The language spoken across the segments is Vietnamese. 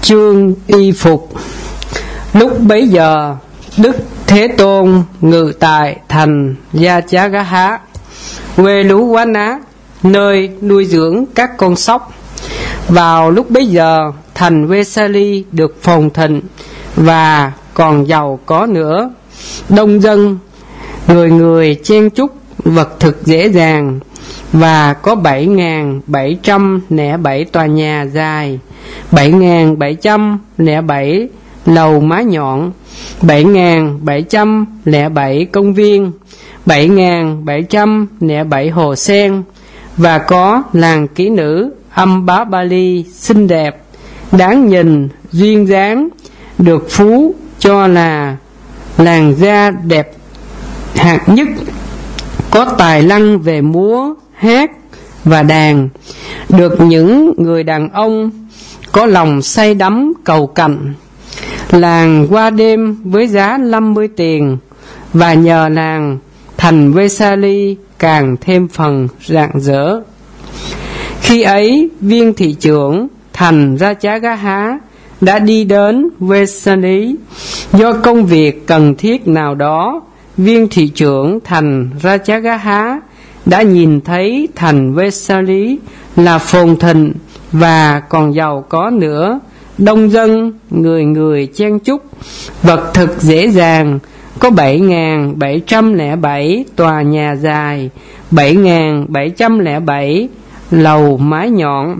Chương y phục. Lúc bấy giờ, Đức Thế Tôn ngự tại thành Yajagaha, quê lú Quá Ná, nơi nuôi dưỡng các con sóc. Vào lúc bấy giờ, thành Vesali được phồn thịnh và còn giàu có nữa. Đông dân, người người chen chúc, vật thực dễ dàng, và có 7.707 tòa nhà dài, 7.707 lầu mái nhọn, 7.707 công viên, 7.707 hồ sen, và có làng kỹ nữ Ambabali xinh đẹp, đáng nhìn, duyên dáng, được phú cho là làn da đẹp hạng nhất, có tài năng về múa, hát và đàn, được những người đàn ông có lòng say đắm cầu cạnh. Làng qua đêm với giá 50 tiền, và nhờ làng thành Vesali càng thêm phần rạng rỡ. Khi ấy, viên thị trưởng thành Rajagaha đã đi đến Vesali. Do công việc cần thiết nào đó, viên thị trưởng thành Rajagaha đã nhìn thấy thành Vesali là phồn thịnh và còn giàu có nữa. Đông dân, người người chen chúc, vật thực dễ dàng, có 7.707 tòa nhà dài, 7.707 lầu mái nhọn,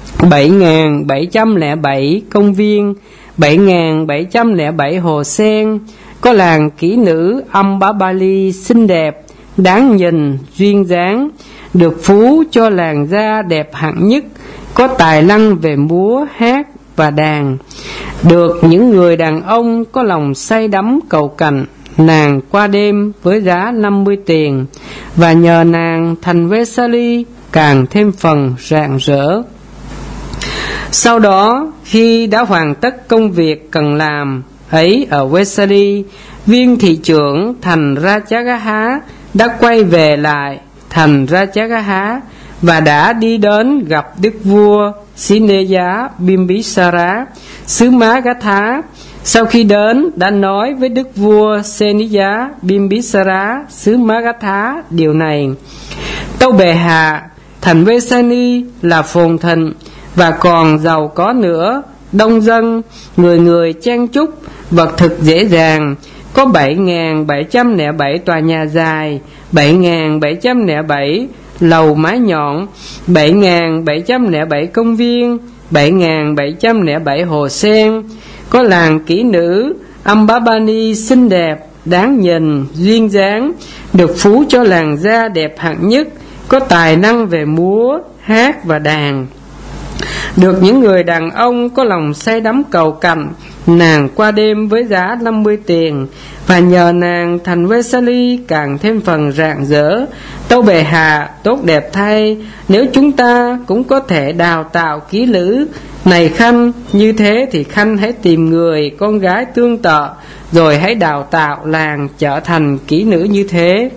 7.707 công viên, 7.707 hồ sen, có làng kỹ nữ Ambabali xinh đẹp, đáng nhìn, duyên dáng, được phú cho làn da đẹp hạng nhất, có tài năng về múa, hát và đàn, được những người đàn ông có lòng say đắm cầu cạnh. Nàng qua đêm với giá 50 tiền, và nhờ nàng thành Vesali càng thêm phần rạng rỡ. Sau đó, khi đã hoàn tất công việc cần làm ấy ở Vesali, viên thị trưởng thành Rajagaha đã quay về lại thành Rajagaha và đã đi đến gặp đức vua Sineya Bimbisara xứ Magadha. Sau khi đến, đã nói với đức vua Sineya Bimbisara xứ Magadha điều này: Tâu bệ hạ, thành Vesali là phồn thịnh và còn giàu có nữa. Đông dân, người người chen chúc, vật thực dễ dàng, có 7.707 tòa nhà dài, 7.707 lầu mái nhọn, 7.707 công viên, 7.707 hồ sen, có làng kỹ nữ Ambabali xinh đẹp, đáng nhìn, duyên dáng, được phú cho làn da đẹp hạng nhất, có tài năng về múa, hát và đàn, được những người đàn ông có lòng say đắm cầu cạnh. Nàng qua đêm với giá 50 tiền, và nhờ nàng thành Vesali càng thêm phần rạng rỡ. Tâu bệ hạ, tốt đẹp thay, nếu chúng ta cũng có thể đào tạo kỹ nữ. Này Khanh, như thế thì Khanh hãy tìm người con gái tương tự, rồi hãy đào tạo làng trở thành kỹ nữ như thế.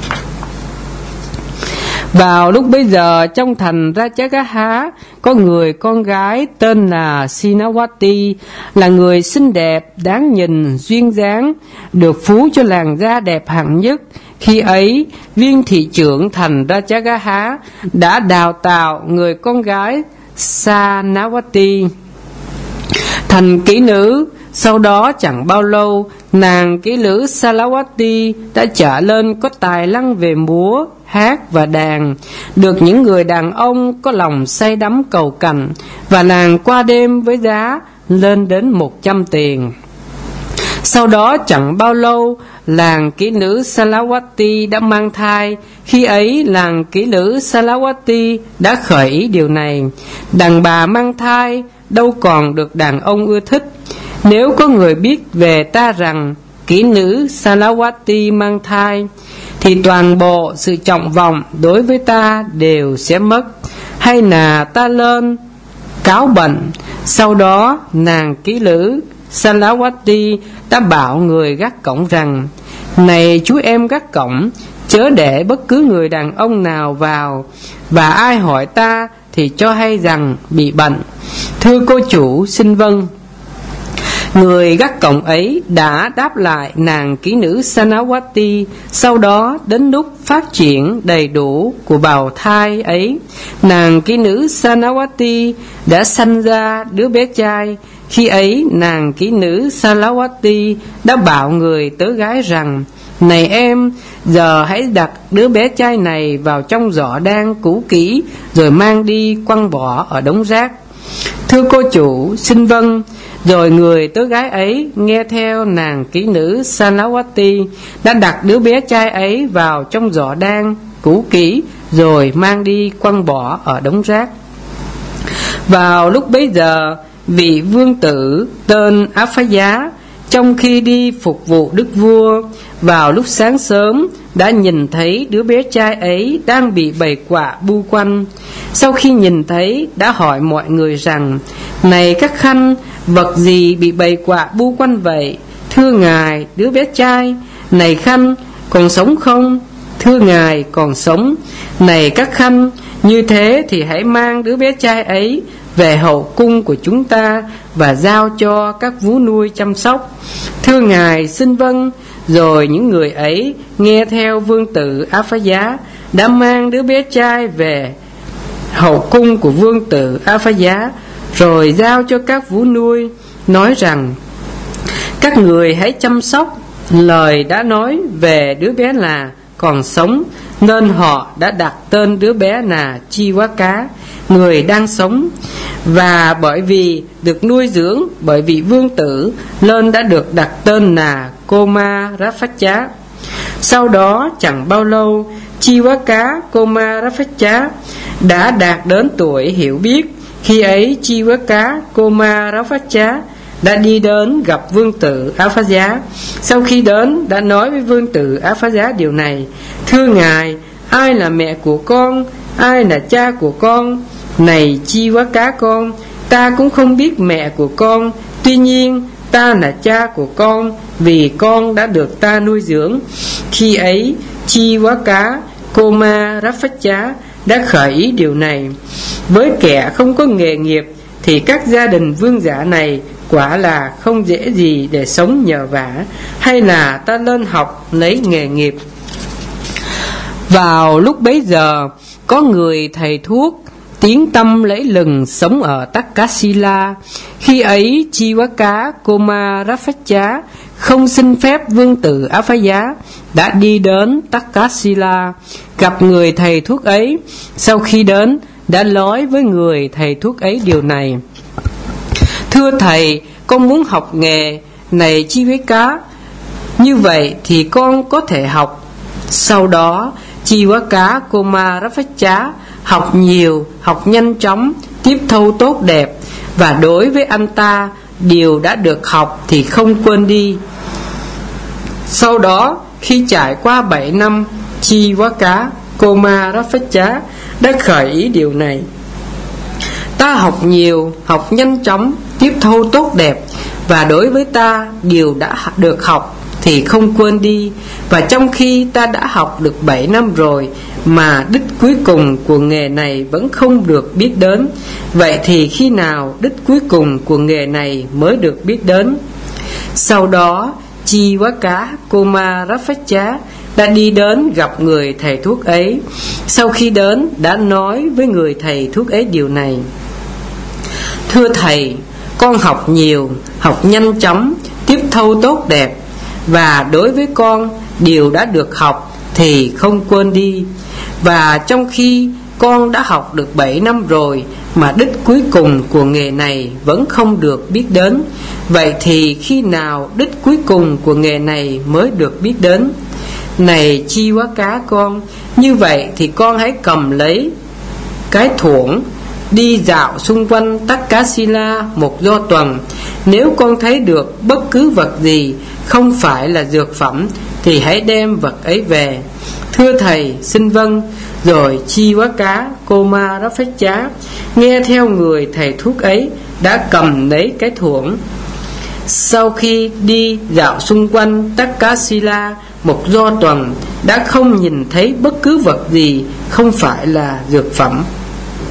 Vào lúc bấy giờ, trong thành Rajagaha có người con gái tên là Sinawati, là người xinh đẹp, đáng nhìn, duyên dáng, được phú cho làn da đẹp hạng nhất. Khi ấy, viên thị trưởng thành Rajagaha đã đào tạo người con gái Sanawati thành kỹ nữ. Sau đó chẳng bao lâu, nàng kỹ nữ Salawati đã trở lên có tài năng về múa, hát và đàn, được những người đàn ông có lòng say đắm cầu cạnh, và nàng qua đêm với giá lên đến 100 tiền. Sau đó chẳng bao lâu, làng kỹ nữ Salawati đã mang thai. Khi ấy, làng kỹ nữ Salawati đã khởi ý điều này: đàn bà mang thai đâu còn được đàn ông ưa thích. Nếu có người biết về ta rằng kỹ nữ Salawati mang thai, thì toàn bộ sự trọng vọng đối với ta đều sẽ mất. Hay là ta lên cáo bệnh. Sau đó, nàng kỹ nữ Salawati đã bảo người gác cổng rằng: Này chú em gác cổng, chớ để bất cứ người đàn ông nào vào, và ai hỏi ta thì cho hay rằng bị bệnh. Thưa cô chủ, xin vâng. Người gác cổng ấy đã đáp lại nàng kỹ nữ Sanawati. Sau đó đến lúc phát triển đầy đủ của bào thai ấy, nàng kỹ nữ Sanawati đã sanh ra đứa bé trai. Khi ấy nàng kỹ nữ Sanawati đã bảo người tớ gái rằng: này em, giờ hãy đặt đứa bé trai này vào trong giỏ đan cũ kỹ, rồi mang đi quăng bỏ ở đống rác. Thưa cô chủ, xin vâng. Rồi người tớ gái ấy nghe theo nàng kỹ nữ Sanawati, đã đặt đứa bé trai ấy vào trong giỏ đan cũ kỹ, rồi mang đi quăng bỏ ở đống rác. Vào lúc bấy giờ, vị vương tử tên Áp-phá-giá, trong khi đi phục vụ đức vua, vào lúc sáng sớm đã nhìn thấy đứa bé trai ấy đang bị bầy quạ bu quanh. Sau khi nhìn thấy, đã hỏi mọi người rằng: này các khanh, vật gì bị bầy quạ bu quanh vậy? Thưa ngài, đứa bé trai. Này khanh, còn sống không? Thưa ngài, còn sống. Này các khanh, như thế thì hãy mang đứa bé trai ấy về hậu cung của chúng ta và giao cho các vú nuôi chăm sóc. Thưa ngài, xin vâng. Rồi những người ấy nghe theo vương tử Áp-phá-giá, đã mang đứa bé trai về hậu cung của vương tử Áp-phá-giá, rồi giao cho các vú nuôi, nói rằng: các người hãy chăm sóc. Lời đã nói về đứa bé là còn sống, nên họ đã đặt tên đứa bé là Chiwaka, người đang sống. Và bởi vì được nuôi dưỡng bởi vị vương tử, nên đã được đặt tên là Komaraphacha. Sau đó chẳng bao lâu, Chiwaka Komaraphacha đã đạt đến tuổi hiểu biết. Khi ấy Chiwaka Komaraphacha đã đi đến gặp vương tử Áp-phá-giá. Sau khi đến, đã nói với vương tử Áp-phá-giá điều này: thưa ngài, ai là mẹ của con, ai là cha của con? Này Chiwaka con, ta cũng không biết mẹ của con, tuy nhiên ta là cha của con, vì con đã được ta nuôi dưỡng. Khi ấy Chiwaka Komaraphacha đã khởi ý điều này: với kẻ không có nghề nghiệp thì các gia đình vương giả này quả là không dễ gì để sống nhờ vả, hay là ta lên học lấy nghề nghiệp. Vào lúc bấy giờ, có người thầy thuốc tiếng tăm lẫy lừng sống ở Takasila. Khi ấy Chiwaka Komaraphacha không xin phép vương tử Áp-phá-giá, đã đi đến Takasila gặp người thầy thuốc ấy. Sau khi đến, đã nói với người thầy thuốc ấy điều này: thưa thầy, con muốn học nghề này Chiwaka, như vậy thì con có thể học. Sau đó Chiwaka Komaraphacha học nhiều, học nhanh chóng, tiếp thu tốt đẹp, và đối với anh ta, điều đã được học thì không quên đi. Sau đó, khi trải qua 7 năm, Chiwaka Komaraphacha đã khởi ý điều này: ta học nhiều, học nhanh chóng, tiếp thu tốt đẹp, và đối với ta, điều đã được học thì không quên đi. Và trong khi ta đã học được 7 năm rồi, mà đích cuối cùng của nghề này vẫn không được biết đến, vậy thì khi nào đích cuối cùng của nghề này mới được biết đến? Sau đó Chiwaka Komaraphacha đã đi đến gặp người thầy thuốc ấy. Sau khi đến, đã nói với người thầy thuốc ấy điều này: thưa thầy, con học nhiều, học nhanh chóng, tiếp thu tốt đẹp, và đối với con, điều đã được học thì không quên đi. Và trong khi con đã học được 7 năm rồi, mà đích cuối cùng của nghề này vẫn không được biết đến, vậy thì khi nào đích cuối cùng của nghề này mới được biết đến? Này Chiwaka con, như vậy thì con hãy cầm lấy cái thuổng, đi dạo xung quanh Takasila một do tuần. Nếu con thấy được bất cứ vật gì không phải là dược phẩm, thì hãy đem vật ấy về. Thưa thầy, xin vâng. Rồi Chiwaka Komaraphacha nghe theo người thầy thuốc ấy, đã cầm lấy cái thuổng. Sau khi đi dạo xung quanh Takasila một do tuần, đã không nhìn thấy bất cứ vật gì không phải là dược phẩm.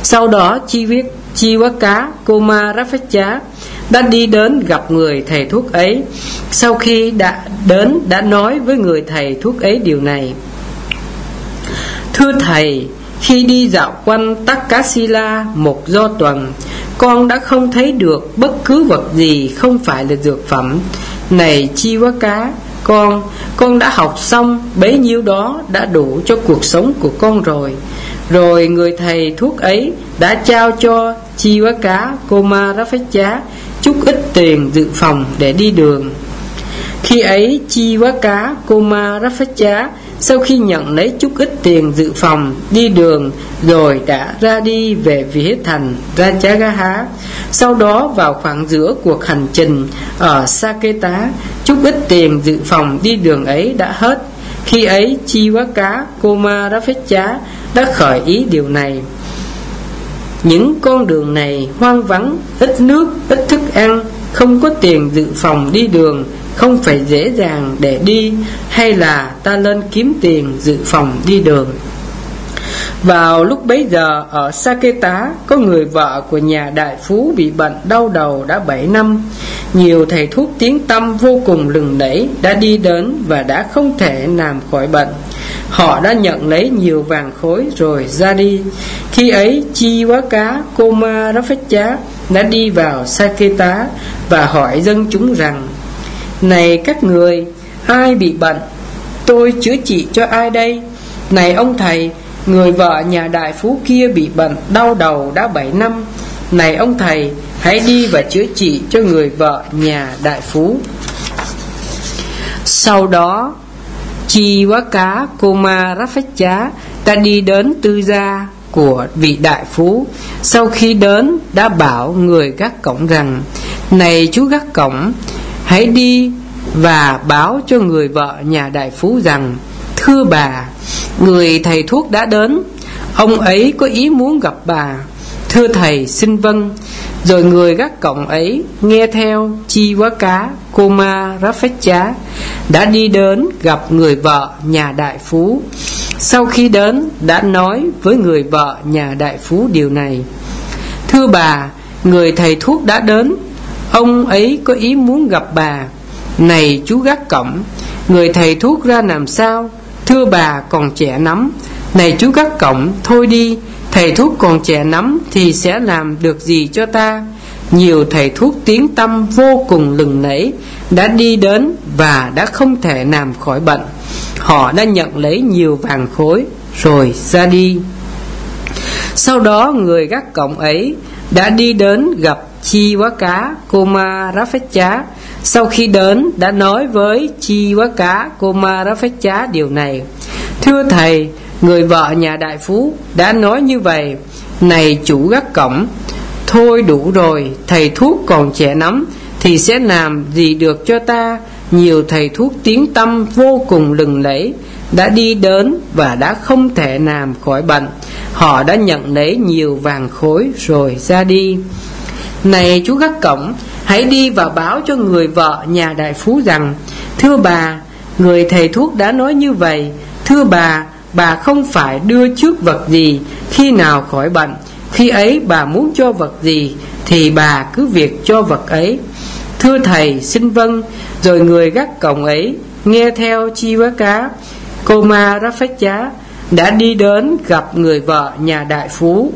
Sau đó Chivaka Kumarapachya đã đi đến gặp người thầy thuốc ấy. Sau khi đã nói với người thầy thuốc ấy điều này: thưa thầy, khi đi dạo quanh Takasila một do tuần, con đã không thấy được bất cứ vật gì không phải là dược phẩm. Này Chivaka, con đã học xong bấy nhiêu đó đã đủ cho cuộc sống của con rồi. Rồi người thầy thuốc ấy đã trao cho Chivaka Kumarapachya chút ít tiền dự phòng để đi đường. Khi ấy Chivaka Kumarapachya sau khi nhận lấy chút ít tiền dự phòng đi đường rồi đã ra đi về phía thành Rajagaha. Sau đó vào khoảng giữa cuộc hành trình ở Saketa, chút ít tiền dự phòng đi đường ấy đã hết. Khi ấy Chivaka Kumarapachya đã khởi ý điều này: những con đường này hoang vắng, ít nước, ít thức ăn, không có tiền dự phòng đi đường, không phải dễ dàng để đi, hay là ta lên kiếm tiền dự phòng đi đường. Vào lúc bấy giờ ở Saketa có người vợ của nhà đại phú bị bệnh đau đầu đã 7 năm. Nhiều thầy thuốc tiếng tăm vô cùng lừng lẫy đã đi đến và đã không thể làm khỏi bệnh. Họ đã nhận lấy nhiều vàng khối rồi ra đi. Khi ấy Chivaka Kumarapachya đã đi vào Saketa và hỏi dân chúng rằng: này các người, ai bị bệnh, tôi chữa trị cho ai đây? Này ông thầy, người vợ nhà đại phú kia bị bệnh đau đầu đã 7 năm. Này ông thầy, hãy đi và chữa trị cho người vợ nhà đại phú. Sau đó Chivaka Kumarapachya đã đi đến tư gia của vị đại phú. Sau khi đến đã bảo người gác cổng rằng: này chú gác cổng, hãy đi và báo cho người vợ nhà đại phú rằng: thưa bà, người thầy thuốc đã đến, ông ấy có ý muốn gặp bà. Thưa thầy, xin vâng. Rồi người gác cổng ấy nghe theo Chivaka Kumarapachya đã đi đến gặp người vợ nhà đại phú. Sau khi đến đã nói với người vợ nhà đại phú điều này: thưa bà, người thầy thuốc đã đến, ông ấy có ý muốn gặp bà. Này chú gác cổng, người thầy thuốc ra làm sao? Thưa bà, còn trẻ lắm. Này chú gác cổng, thôi đi, thầy thuốc còn trẻ lắm thì sẽ làm được gì cho ta? Nhiều thầy thuốc tiếng tăm vô cùng lừng lẫy đã đi đến và đã không thể làm khỏi bệnh. Họ đã nhận lấy nhiều vàng khối rồi ra đi. Sau đó người gác cổng ấy đã đi đến gặp Chivaka Kumarapachya. Sau khi đến đã nói với Chivaka Kumarapachya điều này: thưa thầy, người vợ nhà đại phú đã nói như vậy. Này chủ gác cổng, thôi đủ rồi, thầy thuốc còn trẻ lắm thì sẽ làm gì được cho ta? Nhiều thầy thuốc tiếng tăm vô cùng lừng lẫy đã đi đến và đã không thể làm khỏi bệnh. Họ đã nhận lấy nhiều vàng khối rồi ra đi. Này chú gác cổng, hãy đi và báo cho người vợ nhà đại phú rằng: thưa bà, người thầy thuốc đã nói như vậy. Thưa bà không phải đưa trước vật gì khi nào khỏi bệnh. Khi ấy bà muốn cho vật gì thì bà cứ việc cho vật ấy. Thưa thầy, xin vâng. Rồi người gác cổng ấy nghe theo Chivaka Kumarapachya đã đi đến gặp người vợ nhà đại phú.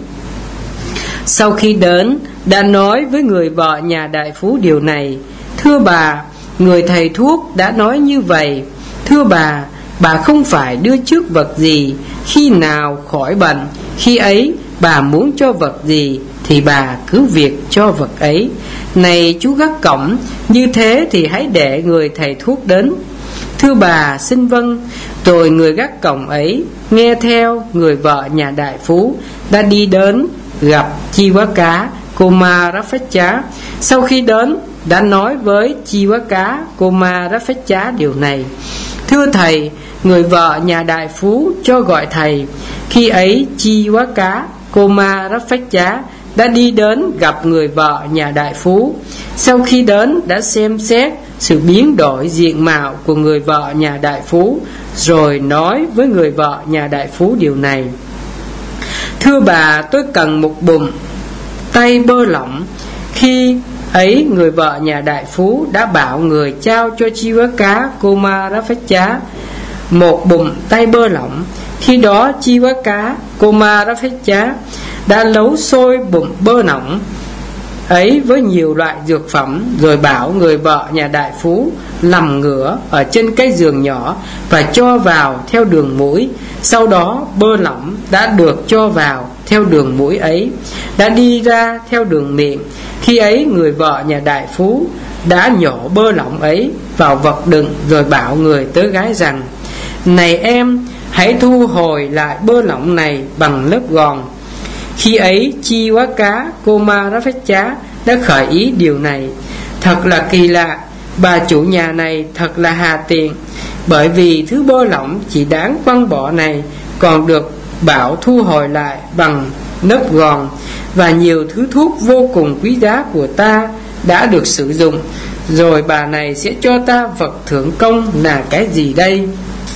Sau khi đến đã nói với người vợ nhà đại phú điều này: thưa bà, người thầy thuốc đã nói như vậy. Thưa bà không phải đưa trước vật gì khi nào khỏi bệnh. Khi ấy bà muốn cho vật gì thì bà cứ việc cho vật ấy. Này chú gác cổng, như thế thì hãy để người thầy thuốc đến. Thưa bà, xin vâng. Rồi người gác cổng ấy nghe theo người vợ nhà đại phú đã đi đến gặp Chivaka Kumarapachya. Sau khi đến đã nói với Chivaka Kumarapachya điều này: thưa thầy, người vợ nhà đại phú cho gọi thầy. Khi ấy Chivaka Kumarapachya đã đi đến gặp người vợ nhà đại phú. Sau khi đến đã xem xét sự biến đổi diện mạo của người vợ nhà đại phú, rồi nói với người vợ nhà đại phú điều này: Thưa bà, tôi cần một bùn tay bơ lỏng. Khi ấy người vợ nhà đại phú đã bảo người trao cho Chivaka Kumaraphetya một bùn tay bơ lỏng. Khi đó Chivaka Kumaraphetya đã nấu sôi bùn bơ lỏng ấy với nhiều loại dược phẩm, rồi bảo người vợ nhà đại phú nằm ngửa ở trên cái giường nhỏ và cho vào theo đường mũi. Sau đó bơ lỏng đã được cho vào theo đường mũi ấy đã đi ra theo đường miệng. Khi ấy người vợ nhà đại phú đã nhỏ bơ lỏng ấy vào vật đựng, rồi bảo người tớ gái rằng: này em, hãy thu hồi lại bơ lỏng này bằng lớp gòn. Khi ấy Chivaka Kumaraphetya đã khởi ý điều này: thật là kỳ lạ, bà chủ nhà này thật là hà tiện, bởi vì thứ bơ lỏng chỉ đáng quăng bỏ này còn được bảo thu hồi lại bằng lớp gòn, và nhiều thứ thuốc vô cùng quý giá của ta đã được sử dụng. Rồi bà này sẽ cho ta vật thưởng công là cái gì đây?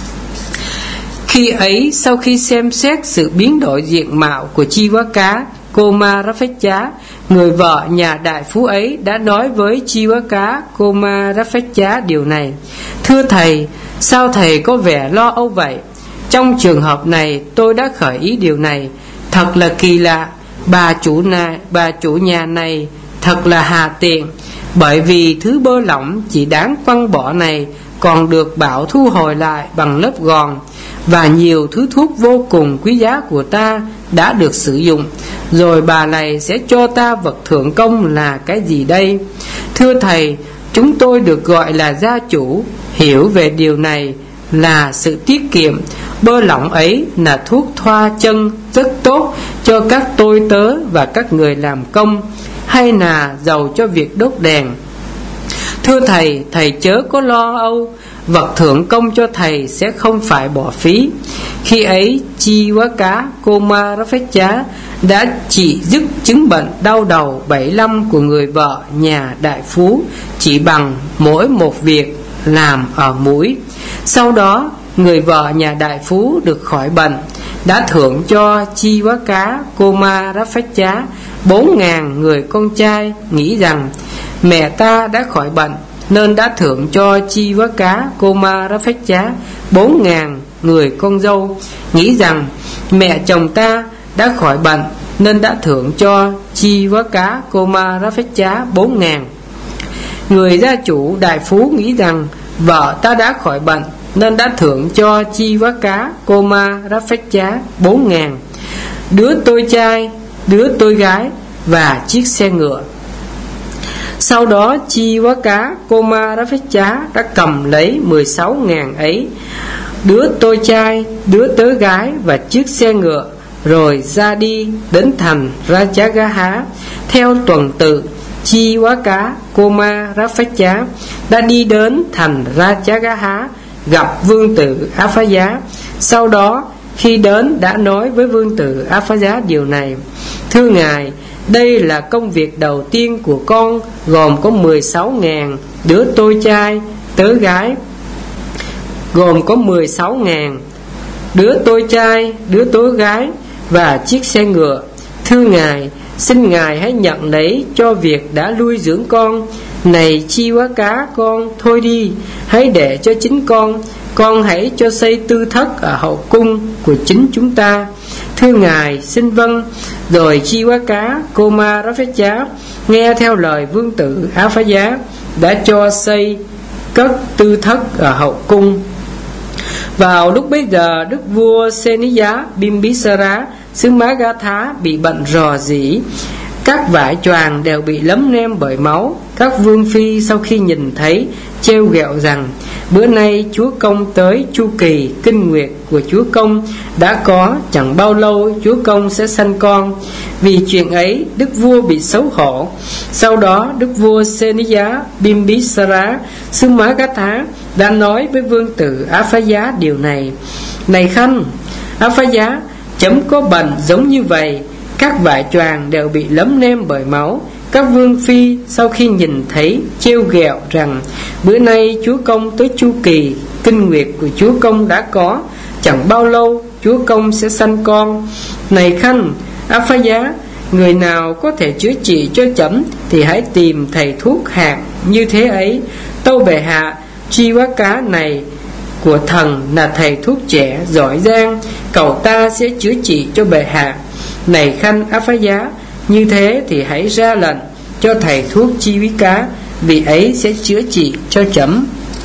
Khi ấy, sau khi xem xét sự biến đổi diện mạo của Chivaka Kumaraphetya, người vợ nhà đại phú ấy đã nói với Chivaka Kumaraphetya điều này: thưa thầy, sao thầy có vẻ lo âu vậy? Trong trường hợp này tôi đã khởi ý điều này: thật là kỳ lạ, bà chủ nhà này thật là hà tiện, bởi vì thứ bơ lỏng chỉ đáng quăng bỏ này còn được bảo thu hồi lại bằng lớp gòn, và nhiều thứ thuốc vô cùng quý giá của ta đã được sử dụng. Rồi bà này sẽ cho ta vật thưởng công là cái gì đây? Thưa thầy, chúng tôi được gọi là gia chủ, hiểu về điều này là sự tiết kiệm. Bơ lỏng ấy là thuốc thoa chân rất tốt cho các tôi tớ và các người làm công, hay là dầu cho việc đốt đèn. Thưa thầy, thầy chớ có lo âu, vật thưởng công cho thầy sẽ không phải bỏ phí. Khi ấy Chivaka Kumaraphetya đã trị dứt chứng bệnh đau đầu 75 của người vợ nhà đại phú chỉ bằng mỗi một việc làm ở mũi. Sau đó người vợ nhà đại phú được khỏi bệnh, đã thưởng cho Chivaka Kumaraphetya 4.000 người con trai, nghĩ rằng mẹ ta đã khỏi bệnh nên đã thưởng cho Chivaka Kumaraphetya 4.000 người con dâu, nghĩ rằng mẹ chồng ta đã khỏi bệnh nên đã thưởng cho Chivaka Kumaraphetya 4.000. Người gia chủ đại phú nghĩ rằng vợ ta đã khỏi bệnh nên đã thưởng cho Chivaka Kumaraphetya 4.000 đứa tôi trai, đứa tôi gái và chiếc xe ngựa. Sau đó Chivaka Kumaraphetya đã cầm lấy 16.000 ấy, đứa tôi trai, đứa tớ gái và chiếc xe ngựa, rồi ra đi đến thành Rajagaha. Theo tuần tự, Chivaka Kumaraphetya đã đi đến thành Rajagaha gặp vương tử Apphaya. Sau đó khi đến đã nói với vương tử Apphaya điều này: thưa ngài, đây là công việc đầu tiên của con, gồm có 16.000 đứa tôi trai, tớ gái, gồm có 16.000 đứa tôi trai, đứa tớ gái và chiếc xe ngựa. Thưa ngài, xin ngài hãy nhận lấy cho việc đã nuôi dưỡng con. Này Chivaka con, thôi đi, hãy để cho chính con hãy cho xây tư thất ở hậu cung của chính chúng ta. Thưa ngài, xin vâng. Rồi Chivaka Kumaraphetya nghe theo lời vương tử Apphaya, đã cho xây cất tư thất ở hậu cung. Vào lúc bấy giờ, đức vua Seniya Bimbisara xứ Magadha bị bệnh rò rỉ, các vải choàng đều bị lấm nem bởi máu. Các vương phi sau khi nhìn thấy trêu ghẹo rằng bữa nay chúa công tới chu kỳ kinh nguyệt của chúa công đã có, chẳng bao lâu chúa công sẽ sanh con. Vì chuyện ấy đức vua bị xấu hổ. Sau đó đức vua Seniya Bimbisara xứ Magadha đã nói với vương tử Apphaya điều này: này khanh Apphaya, chấm có bệnh giống như vậy, các vải choàng đều bị lấm nem bởi máu. Các vương phi sau khi nhìn thấy trêu ghẹo rằng bữa nay chúa công tới chu kỳ kinh nguyệt của chúa công đã có, chẳng bao lâu chúa công sẽ sanh con. Này Khanh, Áp Phá Giá, người nào có thể chữa trị cho trẫm thì hãy tìm thầy thuốc hạt như thế ấy. Tâu bệ hạ, Chi Quá Cá này của thần là thầy thuốc trẻ giỏi giang, cậu ta sẽ chữa trị cho bệ hạ. Này Khanh Áp Phá Giá, như thế thì hãy ra lệnh cho thầy thuốc Chi Quý Cá, vì ấy sẽ chữa trị cho trẫm.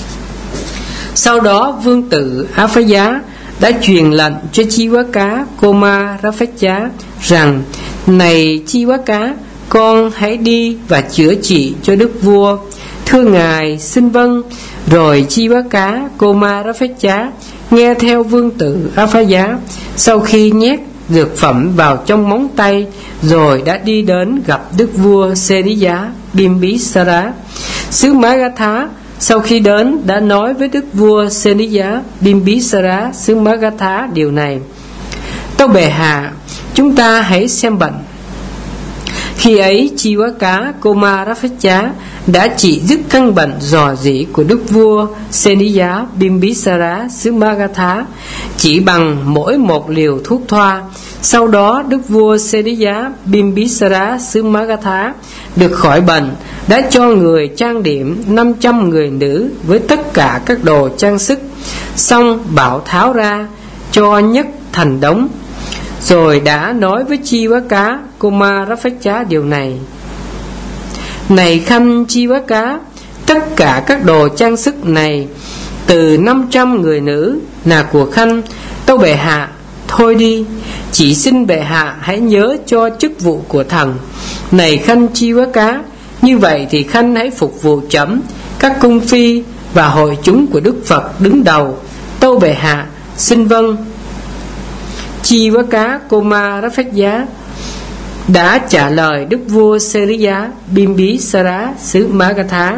Sau đó vương tử Áp Phá Giá đã truyền lệnh cho Chi Quá Cá Komaraphaja rằng: này Chi Quá Cá, con hãy đi và chữa trị cho đức vua. Thưa ngài, xin vâng. Rồi Chi Quá Cá Komaraphaja nghe theo vương tử Áp Phá Giá. Sau khi nhét dược phẩm vào trong móng tay, rồi đã đi đến gặp đức vua Seniya Bimbisara. Sứ Magadha sau khi đến đã nói với đức vua Seniya Bimbisara xứ Magadha điều này: tâu bệ hạ, chúng ta hãy xem bệnh. Khi ấy Chi Quá Cá Komaraphaja đã trị dứt căn bệnh rò rỉ của đức vua Seniya Bimbisara xứ Magadha chỉ bằng mỗi một liều thuốc thoa. Sau đó đức vua Seniya Bimbisara xứ Magadha được khỏi bệnh, đã cho người trang điểm 500 người nữ với tất cả các đồ trang sức, xong bảo tháo ra cho nhất thành đống. Rồi đã nói với Chi Quá Cá Komaraphaja điều này: này Khanh Chi Quá Cá, tất cả các đồ trang sức này từ 500 người nữ là của Khanh. Tâu bệ hạ, thôi đi, chỉ xin bệ hạ hãy nhớ cho chức vụ của thần. Này Khanh Chi Quá Cá, như vậy thì Khanh hãy phục vụ trẫm, các cung phi và hội chúng của Đức Phật đứng đầu. Tâu bệ hạ, xin vâng. Chi Quá Cá Komaraphaja đã trả lời đức vua Seniya Bimbisara xứ Magadha.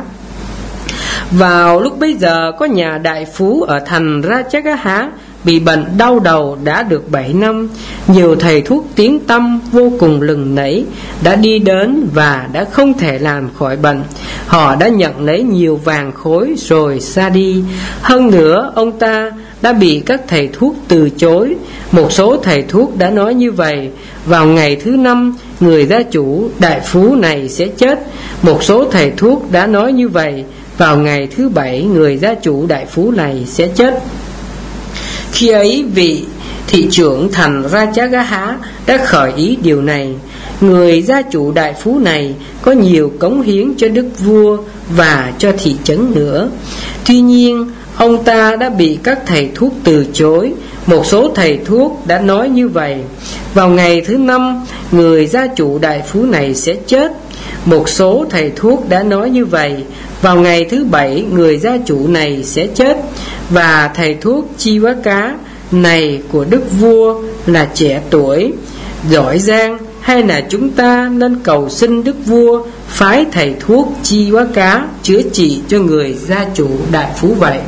Vào lúc bấy giờ, có nhà đại phú ở thành Rajagaha bị bệnh đau đầu đã được 7 năm. Nhiều thầy thuốc tiếng tăm vô cùng lừng lẫy đã đi đến và đã không thể làm khỏi bệnh. Họ đã nhận lấy nhiều vàng khối rồi xa đi. Hơn nữa, ông ta đã bị các thầy thuốc từ chối. Một số thầy thuốc đã nói như vậy: vào ngày thứ 5, người gia chủ đại phú này sẽ chết. Một số thầy thuốc đã nói như vậy: vào ngày thứ 7, người gia chủ đại phú này sẽ chết. Khi ấy, vị thị trưởng thành Rajagaha đã khởi ý điều này: người gia chủ đại phú này có nhiều cống hiến cho đức vua và cho thị trấn nữa. Tuy nhiên, ông ta đã bị các thầy thuốc từ chối. Một số thầy thuốc đã nói như vậy: vào ngày thứ 5, người gia chủ đại phú này sẽ chết. Một số thầy thuốc đã nói như vậy: vào ngày thứ 7, người gia chủ này sẽ chết. Và thầy thuốc Chi Quá Cá này của đức vua là trẻ tuổi, giỏi giang, hay là chúng ta nên cầu xin đức vua phái thầy thuốc Chi Quá Cá chữa trị cho người gia chủ đại phú vậy?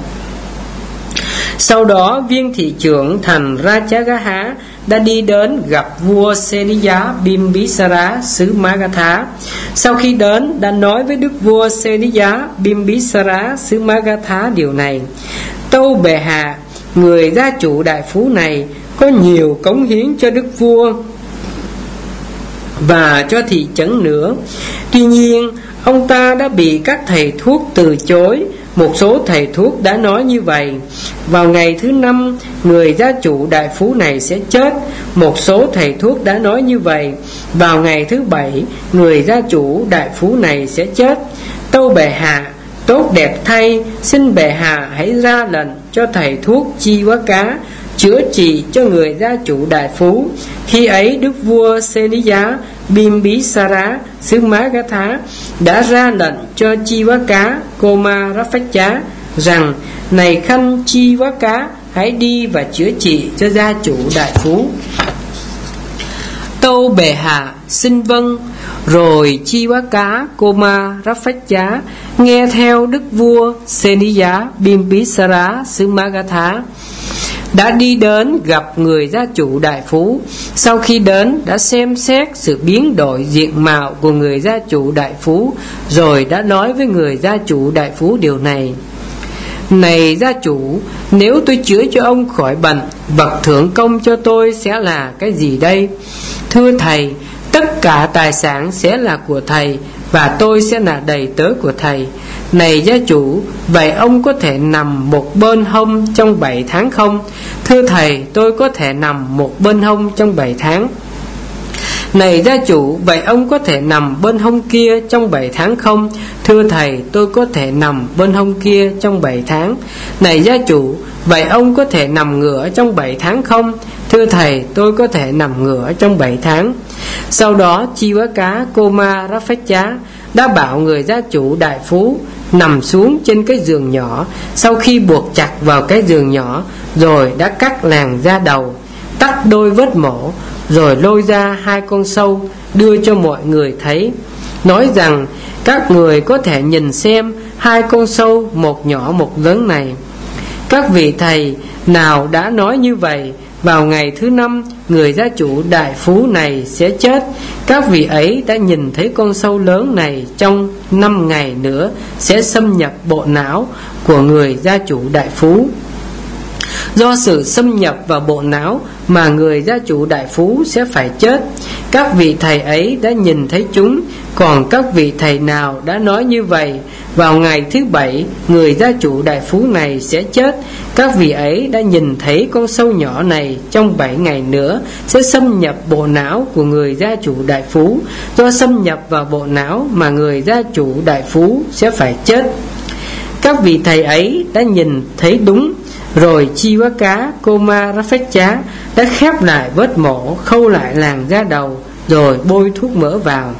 Sau đó, viên thị trưởng thành Rajagaha đã đi đến gặp vua Seniya Bimbisara xứ Magadha. Sau khi đến, đã nói với đức vua Seniya Bimbisara xứ Magadha điều này: tâu bệ hạ, người gia chủ đại phú này có nhiều cống hiến cho đức vua và cho thị trấn nữa. Tuy nhiên, ông ta đã bị các thầy thuốc từ chối. Một số thầy thuốc đã nói như vậy: vào ngày thứ 5, người gia chủ đại phú này sẽ chết. Một số thầy thuốc đã nói như vậy: vào ngày thứ 7, người gia chủ đại phú này sẽ chết. Tâu bệ hạ, tốt đẹp thay, xin bệ hạ hãy ra lệnh cho thầy thuốc Chi Quá Cá chữa trị cho người gia chủ đại phú. Khi ấy, đức vua Seniya Bimbisara xứ Magadha đã ra lệnh cho Chi Quá Cá Komaraphaja rằng: này Khanh Chi Quá Cá, hãy đi và chữa trị cho gia chủ đại phú. Tâu bệ hạ, xin vâng. Rồi Chi Quá Cá Komaraphaja nghe theo đức vua Seniya Bimbisara xứ Magadha đã đi đến gặp người gia chủ đại phú. Sau khi đến, đã xem xét sự biến đổi diện mạo của người gia chủ đại phú, rồi đã nói với người gia chủ đại phú điều này: Này gia chủ, nếu tôi chữa cho ông khỏi bệnh, bậc thưởng công cho tôi sẽ là cái gì đây? Thưa thầy, tất cả tài sản sẽ là của thầy, và tôi sẽ là đầy tớ của thầy. Này gia chủ, vậy ông có thể nằm một bên hông trong 7 tháng không? Thưa thầy, tôi có thể nằm một bên hông trong 7 tháng. Này gia chủ, vậy ông có thể nằm bên hông kia trong 7 tháng không? Thưa thầy, tôi có thể nằm bên hông kia trong 7 tháng. Này gia chủ, vậy ông có thể nằm ngửa trong 7 tháng không? Thưa thầy, tôi có thể nằm ngửa trong 7 tháng. Sau đó Chivaka Kumaraphetcha đã bảo người gia chủ đại phú nằm xuống trên cái giường nhỏ. Sau khi buộc chặt vào cái giường nhỏ, rồi đã cắt làn da đầu, tắt đôi vết mổ, rồi lôi ra 2 con sâu đưa cho mọi người thấy, nói rằng các người có thể nhìn xem 2 con sâu, một nhỏ một lớn này. Các vị thầy nào đã nói như vậy, vào ngày thứ 5 người gia chủ đại phú này sẽ chết. Các vị ấy đã nhìn thấy con sâu lớn này trong 5 ngày nữa sẽ xâm nhập bộ não của người gia chủ đại phú. Do sự xâm nhập vào bộ não mà người gia chủ đại phú sẽ phải chết. Các vị thầy ấy đã nhìn thấy chúng. Còn các vị thầy nào đã nói như vậy, vào ngày thứ 7 người gia chủ đại phú này sẽ chết. Các vị ấy đã nhìn thấy con sâu nhỏ này trong 7 ngày nữa sẽ xâm nhập bộ não của người gia chủ đại phú. Do xâm nhập vào bộ não mà người gia chủ đại phú sẽ phải chết. Các vị thầy ấy đã nhìn thấy đúng. Rồi Chivaka Kumaraphetcha đã khép lại vết mổ, khâu lại làn da đầu, rồi bôi thuốc mỡ vào.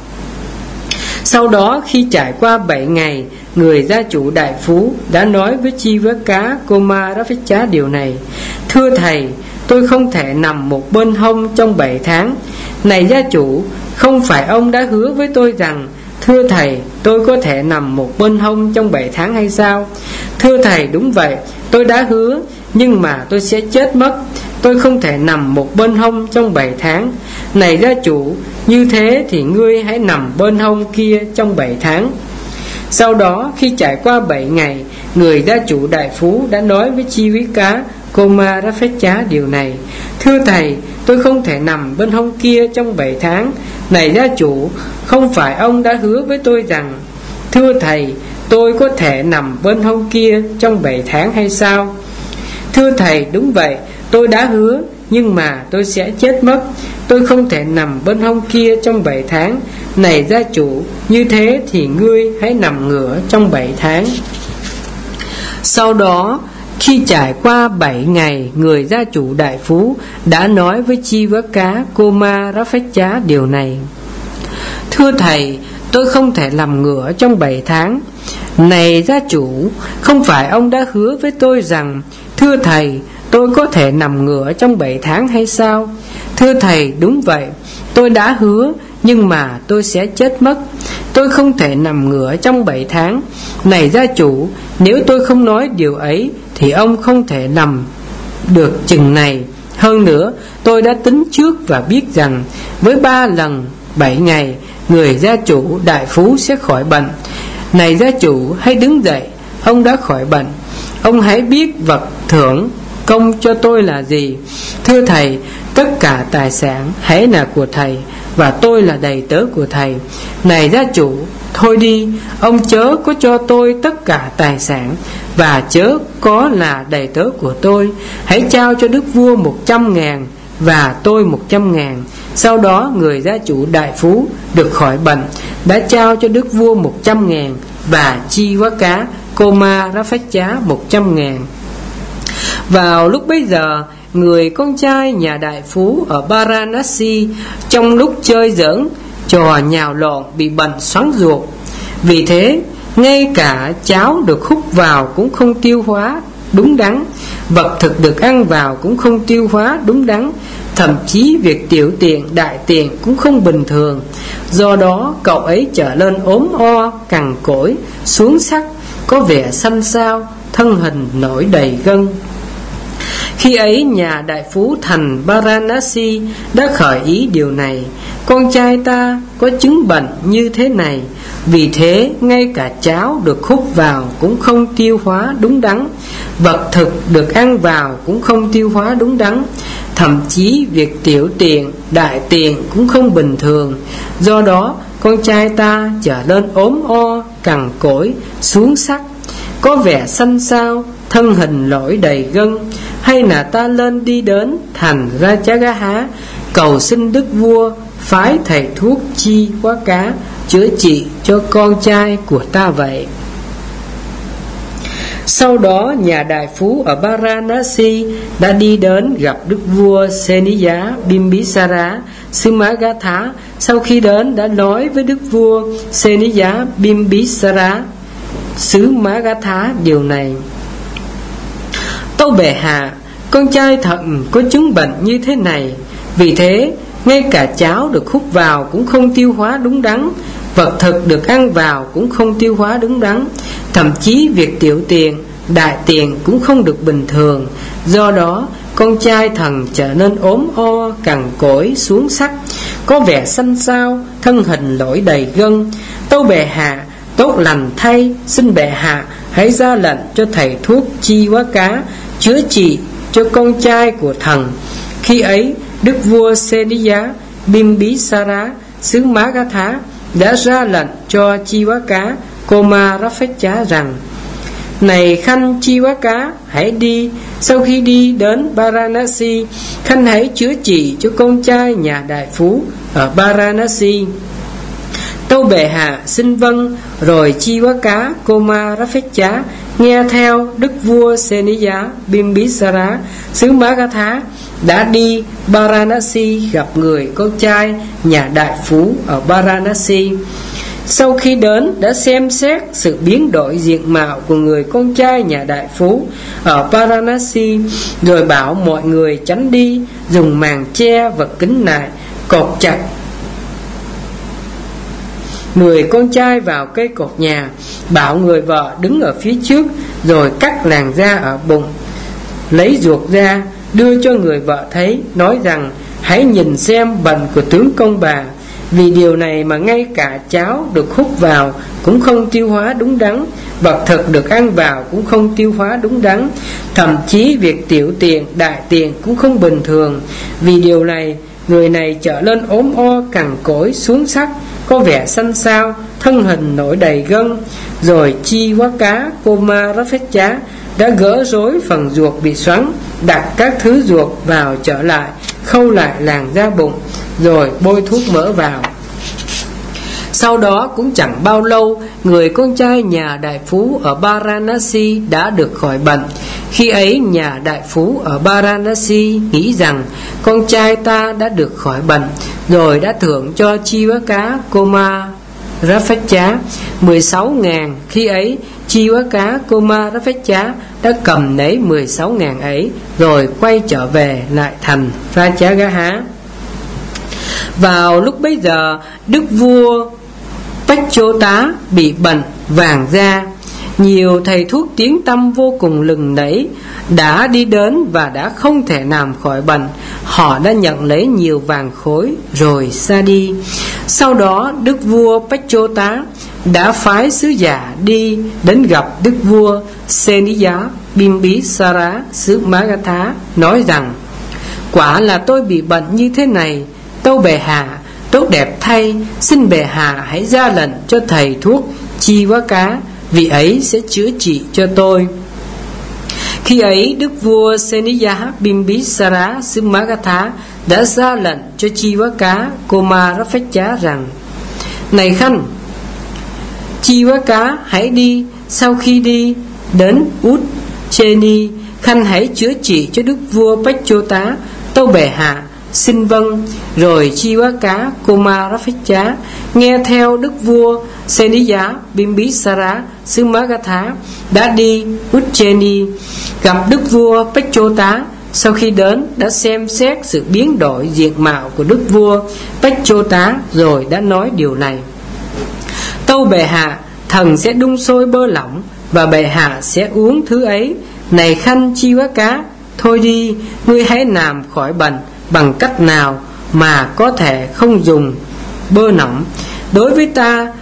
Sau đó khi trải qua 7 ngày, người gia chủ đại phú đã nói với Chivaka Kumaraphetcha điều này: Thưa thầy, tôi không thể nằm một bên hông trong 7 tháng. Này gia chủ, không phải ông đã hứa với tôi rằng thưa thầy, tôi có thể nằm một bên hông trong 7 tháng hay sao? Thưa thầy, đúng vậy, tôi đã hứa, nhưng mà tôi sẽ chết mất. Tôi không thể nằm một bên hông trong 7 tháng. Này gia chủ, như thế thì ngươi hãy nằm bên hông kia trong 7 tháng. Sau đó khi trải qua 7 ngày, người gia chủ đại phú đã nói với Chivaka Kumaraphetcha điều này: Thưa thầy, tôi không thể nằm bên hông kia trong 7 tháng. Này gia chủ, không phải ông đã hứa với tôi rằng thưa thầy, tôi có thể nằm bên hông kia trong 7 tháng hay sao? Thưa thầy, đúng vậy, tôi đã hứa, nhưng mà tôi sẽ chết mất. Tôi không thể nằm bên hông kia trong 7 tháng. Này gia chủ, như thế thì ngươi hãy nằm ngửa trong 7 tháng. Sau đó khi trải qua 7 ngày, người gia chủ đại phú đã nói với Chivaka Kumaraphetcha điều này: Thưa thầy, tôi không thể nằm ngửa trong 7 tháng. Này gia chủ, không phải ông đã hứa với tôi rằng thưa thầy, tôi có thể nằm ngửa trong 7 tháng hay sao? Thưa thầy, đúng vậy, tôi đã hứa, nhưng mà tôi sẽ chết mất. Tôi không thể nằm ngửa trong 7 tháng. Này gia chủ, nếu tôi không nói điều ấy thì ông không thể nằm được chừng này. Hơn nữa, tôi đã tính trước và biết rằng với 3 lần 7 ngày, người gia chủ đại phú sẽ khỏi bệnh. Này gia chủ, hãy đứng dậy, ông đã khỏi bệnh. Ông hãy biết vật thưởng công cho tôi là gì. Thưa thầy, tất cả tài sản hãy là của thầy, và tôi là đầy tớ của thầy. Này gia chủ, thôi đi, ông chớ có cho tôi tất cả tài sản, và chớ có là đầy tớ của tôi. Hãy trao cho đức vua 100.000 và tôi 100.000. Sau đó người gia chủ đại phú được khỏi bệnh đã trao cho đức vua 100.000 và Chivaka Kumaraphetcha 100.000. Vào lúc bấy giờ, người con trai nhà đại phú ở Varanasi trong lúc chơi giỡn trò nhào lộn bị bệnh xoắn ruột. Vì thế ngay cả cháo được hút vào cũng không tiêu hóa đúng đắn, vật thực được ăn vào cũng không tiêu hóa đúng đắn, thậm chí việc tiểu tiện đại tiện cũng không bình thường. Do đó cậu ấy trở lên ốm o, cằn cỗi, xuống sắc, có vẻ xanh xao, thân hình nổi đầy gân. Khi ấy nhà đại phú thành Varanasi đã khởi ý điều này: con trai ta có chứng bệnh như thế này, Vì thế ngay cả cháo được húp vào cũng không tiêu hóa đúng đắn, vật thực được ăn vào cũng không tiêu hóa đúng đắn. Thậm chí việc tiểu tiện, đại tiện cũng không bình thường. Do đó con trai ta trở nên ốm o, cằn cỗi, xuống sắc, có vẻ xanh xao, thân hình lỗi đầy gân. Hay là ta lên đi đến thành Rajagaha, cầu xin đức vua phái thầy thuốc Chi Quá Cá chữa trị cho con trai của ta vậy. Sau đó nhà đại phú ở Varanasi đã đi đến gặp đức vua Seniya Bimbisara xứ Magadha. Sau khi đến đã nói với đức vua Seniya Bimbisara xứ Magadha điều này: Tâu bệ hạ, con trai thận có chứng bệnh như thế này, vì thế ngay cả cháo được húp vào cũng không tiêu hóa đúng đắn, vật thực được ăn vào cũng không tiêu hóa đúng đắn. Thậm chí việc tiểu tiện, đại tiện cũng không được bình thường. Do đó con trai thần trở nên ốm o, cằn cỗi, xuống sắc, có vẻ xanh xao, thân hình lỗi đầy gân. Tâu bệ hạ, tốt lành thay, xin bệ hạ hãy ra lệnh cho thầy thuốc Chi Quá Cá chữa trị cho con trai của thần. Khi ấy đức vua Seniya Bimbisara xứ Magadha đã ra lệnh cho Chi Quá Cá Komaraphecha rằng: Này khanh Chi Quá Cá, hãy đi. Sau khi đi đến Varanasi, khanh hãy chữa trị cho con trai nhà đại phú ở Varanasi. Tâu bệ hạ xin vâng. Rồi Chi Quá Cá Komaraphecha nghe theo đức vua Seniya Bimbisara xứ Magadha đã đi Varanasi gặp người con trai nhà đại phú ở Varanasi. Sau khi đến đã xem xét sự biến đổi diện mạo của người con trai nhà đại phú ở Varanasi, rồi bảo mọi người tránh đi, dùng màn che vật kính lại, cột chặt người con trai vào cây cột nhà, bảo người vợ đứng ở phía trước, rồi cắt làn da ở bụng, lấy ruột ra đưa cho người vợ thấy, nói rằng: Hãy nhìn xem bệnh của tướng công bà. Vì điều này mà ngay cả cháo được húp vào cũng không tiêu hóa đúng đắn, vật thực được ăn vào cũng không tiêu hóa đúng đắn. Thậm chí việc tiểu tiện, đại tiện cũng không bình thường. Vì điều này người này trở nên ốm o, cằn cỗi, xuống sắc, có vẻ xanh xao, thân hình nổi đầy gân. Rồi Chi Quá Cá Komaraphecha đã gỡ rối phần ruột bị xoắn, đặt các thứ ruột vào trở lại, khâu lại làn da bụng, rồi bôi thuốc mỡ vào. Sau đó cũng chẳng bao lâu, người con trai nhà đại phú ở Varanasi đã được khỏi bệnh. Khi ấy nhà đại phú ở Varanasi nghĩ rằng con trai ta đã được khỏi bệnh, rồi đã thưởng cho Chi Quá Cá Komaraphecha 16.000. Khi ấy Chi Quá Cá Komaraphecha đã cầm lấy 16.000 ấy, rồi quay trở về lại thành Rajagaha. Vào lúc bấy giờ, đức vua Pachota bị bệnh vàng da. Nhiều thầy thuốc tiếng tăm vô cùng lừng lẫy đã đi đến và đã không thể làm khỏi bệnh. Họ đã nhận lấy nhiều vàng khối rồi xa đi. Sau đó đức vua Pachota đã phái sứ giả đi đến gặp đức vua Seniya Bimbisara xứ Magadha, nói rằng: Quả là tôi bị bệnh như thế này, tâu bệ hạ, tốt đẹp thay, xin bệ hạ hãy ra lệnh cho thầy thuốc Chi Quá Cá, vì ấy sẽ chữa trị cho tôi. Khi ấy đức vua Seniya Bimbisara xứ Magadha đã ra lệnh cho Chi Quá Cá Komaraphecha rằng: Này khanh Chi Quá Cá, hãy đi. Sau khi đi đến Ujjaini, khanh hãy chữa trị cho đức vua Pachota, tâu bệ hạ xin vâng. Rồi Chi Quá Cá Komaraphecha nghe theo đức vua Seniya Bimbisara xứ Magadha đã đi Ujjaini gặp đức vua Pachota. Sau khi đến đã xem xét sự biến đổi diện mạo của đức vua Pachota, rồi đã nói điều này: Tâu bệ hạ, thần sẽ đun sôi bơ lỏng và bệ hạ sẽ uống thứ ấy. Này khanh Chi Quá Cá, thôi đi, ngươi hãy làm khỏi bệnh bằng cách nào mà có thể không dùng bơ nỏng. Đối với ta,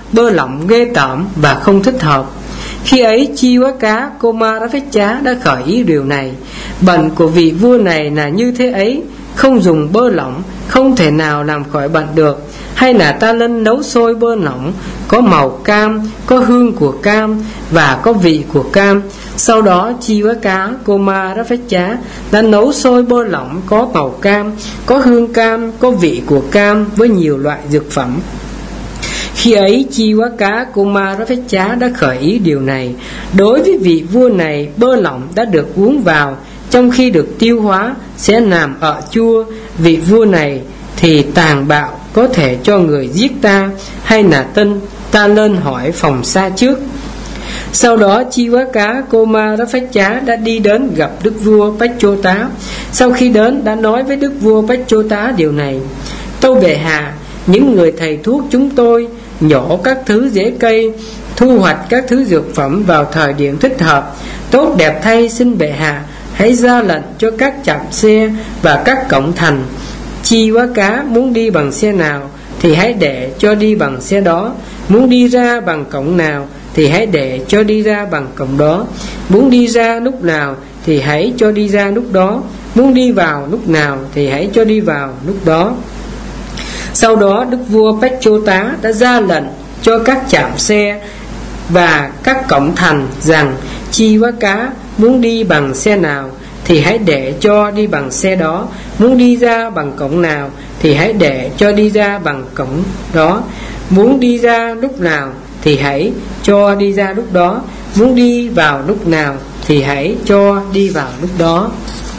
bơ lỏng ghê tởm và không thích hợp. Khi ấy Chiwaka Kumarapecha đã khởi ý điều này: bệnh của vị vua này là như thế ấy, không dùng bơ lỏng không thể nào làm khỏi bệnh được. Hay là ta lên nấu sôi bơ lỏng có màu cam, có hương của cam và có vị của cam. Sau đó Chiwaka Kumarapecha đã nấu sôi bơ lỏng có màu cam, có hương cam, có vị của cam với nhiều loại dược phẩm. Khi ấy Chiwaka Kumarapecha đã khởi ý điều này: đối với vị vua này, bơ lỏng đã được uống vào trong khi được tiêu hóa sẽ làm ợ chua. Vị vua này thì tàn bạo, có thể cho người giết ta, hay là ta lên hỏi phòng xa trước. Sau đó Chiwaka Kumarapecha đã đi đến gặp đức vua Pachota. Sau khi đến đã nói với đức vua Pachota điều này: tâu bệ hạ, những người thầy thuốc chúng tôi nhổ các thứ rễ cây, thu hoạch các thứ dược phẩm vào thời điểm thích hợp. Tốt đẹp thay, xin bệ hạ hãy ra lệnh cho các trạm xe và các cổng thành. Chiwaka muốn đi bằng xe nào thì hãy để cho đi bằng xe đó, muốn đi ra bằng cổng nào thì hãy để cho đi ra bằng cổng đó, muốn đi ra lúc nào thì hãy cho đi ra lúc đó, muốn đi vào lúc nào thì hãy cho đi vào lúc đó. Sau đó đức vua Pachota đã ra lệnh cho các trạm xe và các cổng thành rằng Chiwaka muốn đi bằng xe nào thì hãy để cho đi bằng xe đó, muốn đi ra bằng cổng nào thì hãy để cho đi ra bằng cổng đó, muốn đi ra lúc nào thì hãy cho đi ra lúc đó, muốn đi vào lúc nào thì hãy cho đi vào lúc đó.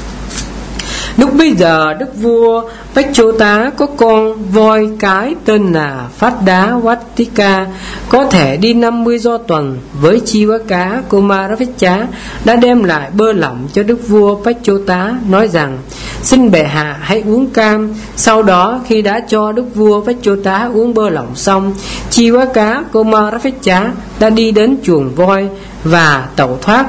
Lúc bây giờ đức vua Pachota có con voi cái tên là Phát Đá Wattika, có thể đi 50 do tuần. Với Chiwaka Kumarapecha đã đem lại bơ lỏng cho đức vua Pachota, nói rằng: xin bệ hạ hãy uống cam. Sau đó khi đã cho đức vua Pachota uống bơ lỏng xong, Chiwaka Kumarapecha đã đi đến chuồng voi và tẩu thoát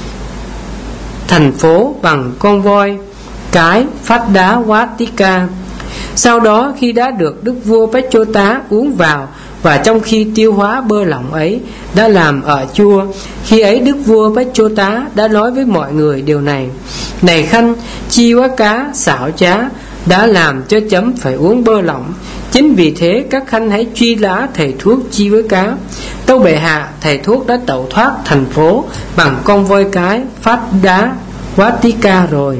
thành phố bằng con voi cái Phát Đá Wattika. Sau đó khi đã được đức vua Pachota uống vào, và trong khi tiêu hóa bơ lỏng ấy đã làm ợ chua, khi ấy đức vua Pachota đã nói với mọi người điều này: này khanh, Chiwaka xảo trá đã làm cho chấm phải uống bơ lỏng. Chính vì thế các khanh hãy truy lá thầy thuốc Chiwaka. Tâu bệ hạ, thầy thuốc đã tẩu thoát thành phố bằng con voi cái Phát Đá Wattika rồi.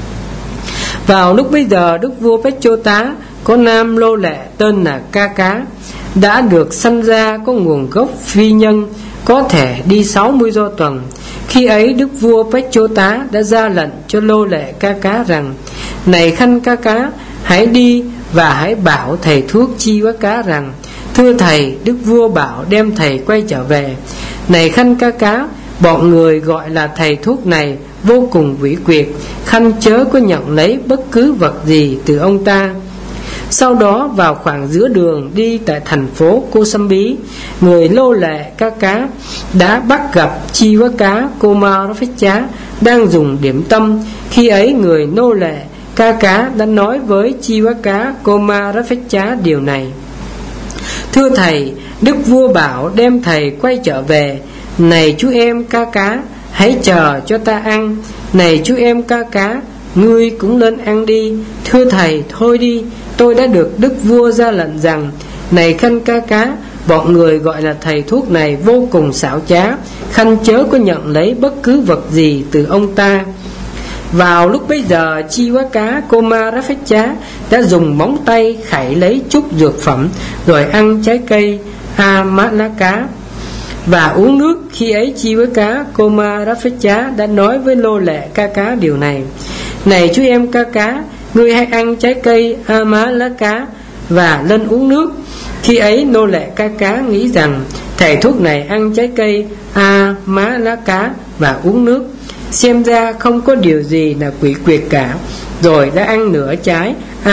Vào lúc bây giờ đức vua Pachota có nam lô lệ tên là Kaka, đã được sanh ra có nguồn gốc phi nhân, có thể đi 60 do tuần. Khi ấy đức vua Pachota đã ra lệnh cho lô lệ Kaka rằng: này khanh Kaka, hãy đi và hãy bảo thầy thuốc Chiwaka rằng: thưa thầy, đức vua bảo đem thầy quay trở về. Này khanh Kaka, bọn người gọi là thầy thuốc này vô cùng vĩ quyệt, khanh chớ có nhận lấy bất cứ vật gì từ ông ta. Sau đó vào khoảng giữa đường đi tại thành phố Kosambi, người lô lệ Kaka đã bắt gặp Chiwaka Kumarapecha đang dùng điểm tâm. Khi ấy người nô lệ Kaka đã nói với Chiwaka Kumarapecha điều này: thưa thầy, đức vua bảo đem thầy quay trở về. Này chú em Kaka, hãy chờ cho ta ăn. Này chú em Kaka, ngươi cũng lên ăn đi. Thưa thầy, thôi đi, tôi đã được đức vua ra lệnh rằng: này khanh Kaka, bọn người gọi là thầy thuốc này vô cùng xảo trá, khanh chớ có nhận lấy bất cứ vật gì từ ông ta. Vào lúc bấy giờ Chiwaka Kumarapecha đã dùng móng tay khảy lấy chút dược phẩm, rồi ăn trái cây Amalaka và uống nước. Khi ấy Chiwaka Kumarapecha đã nói với lô lệ Kaka điều này: này chú em Kaka, ngươi hãy ăn trái cây Amalaka và lên uống nước. Khi ấy nô lệ Kaka nghĩ rằng thầy thuốc này ăn trái cây Amalaka và uống nước, xem ra không có điều gì là quỷ quyệt cả, rồi đã ăn nửa trái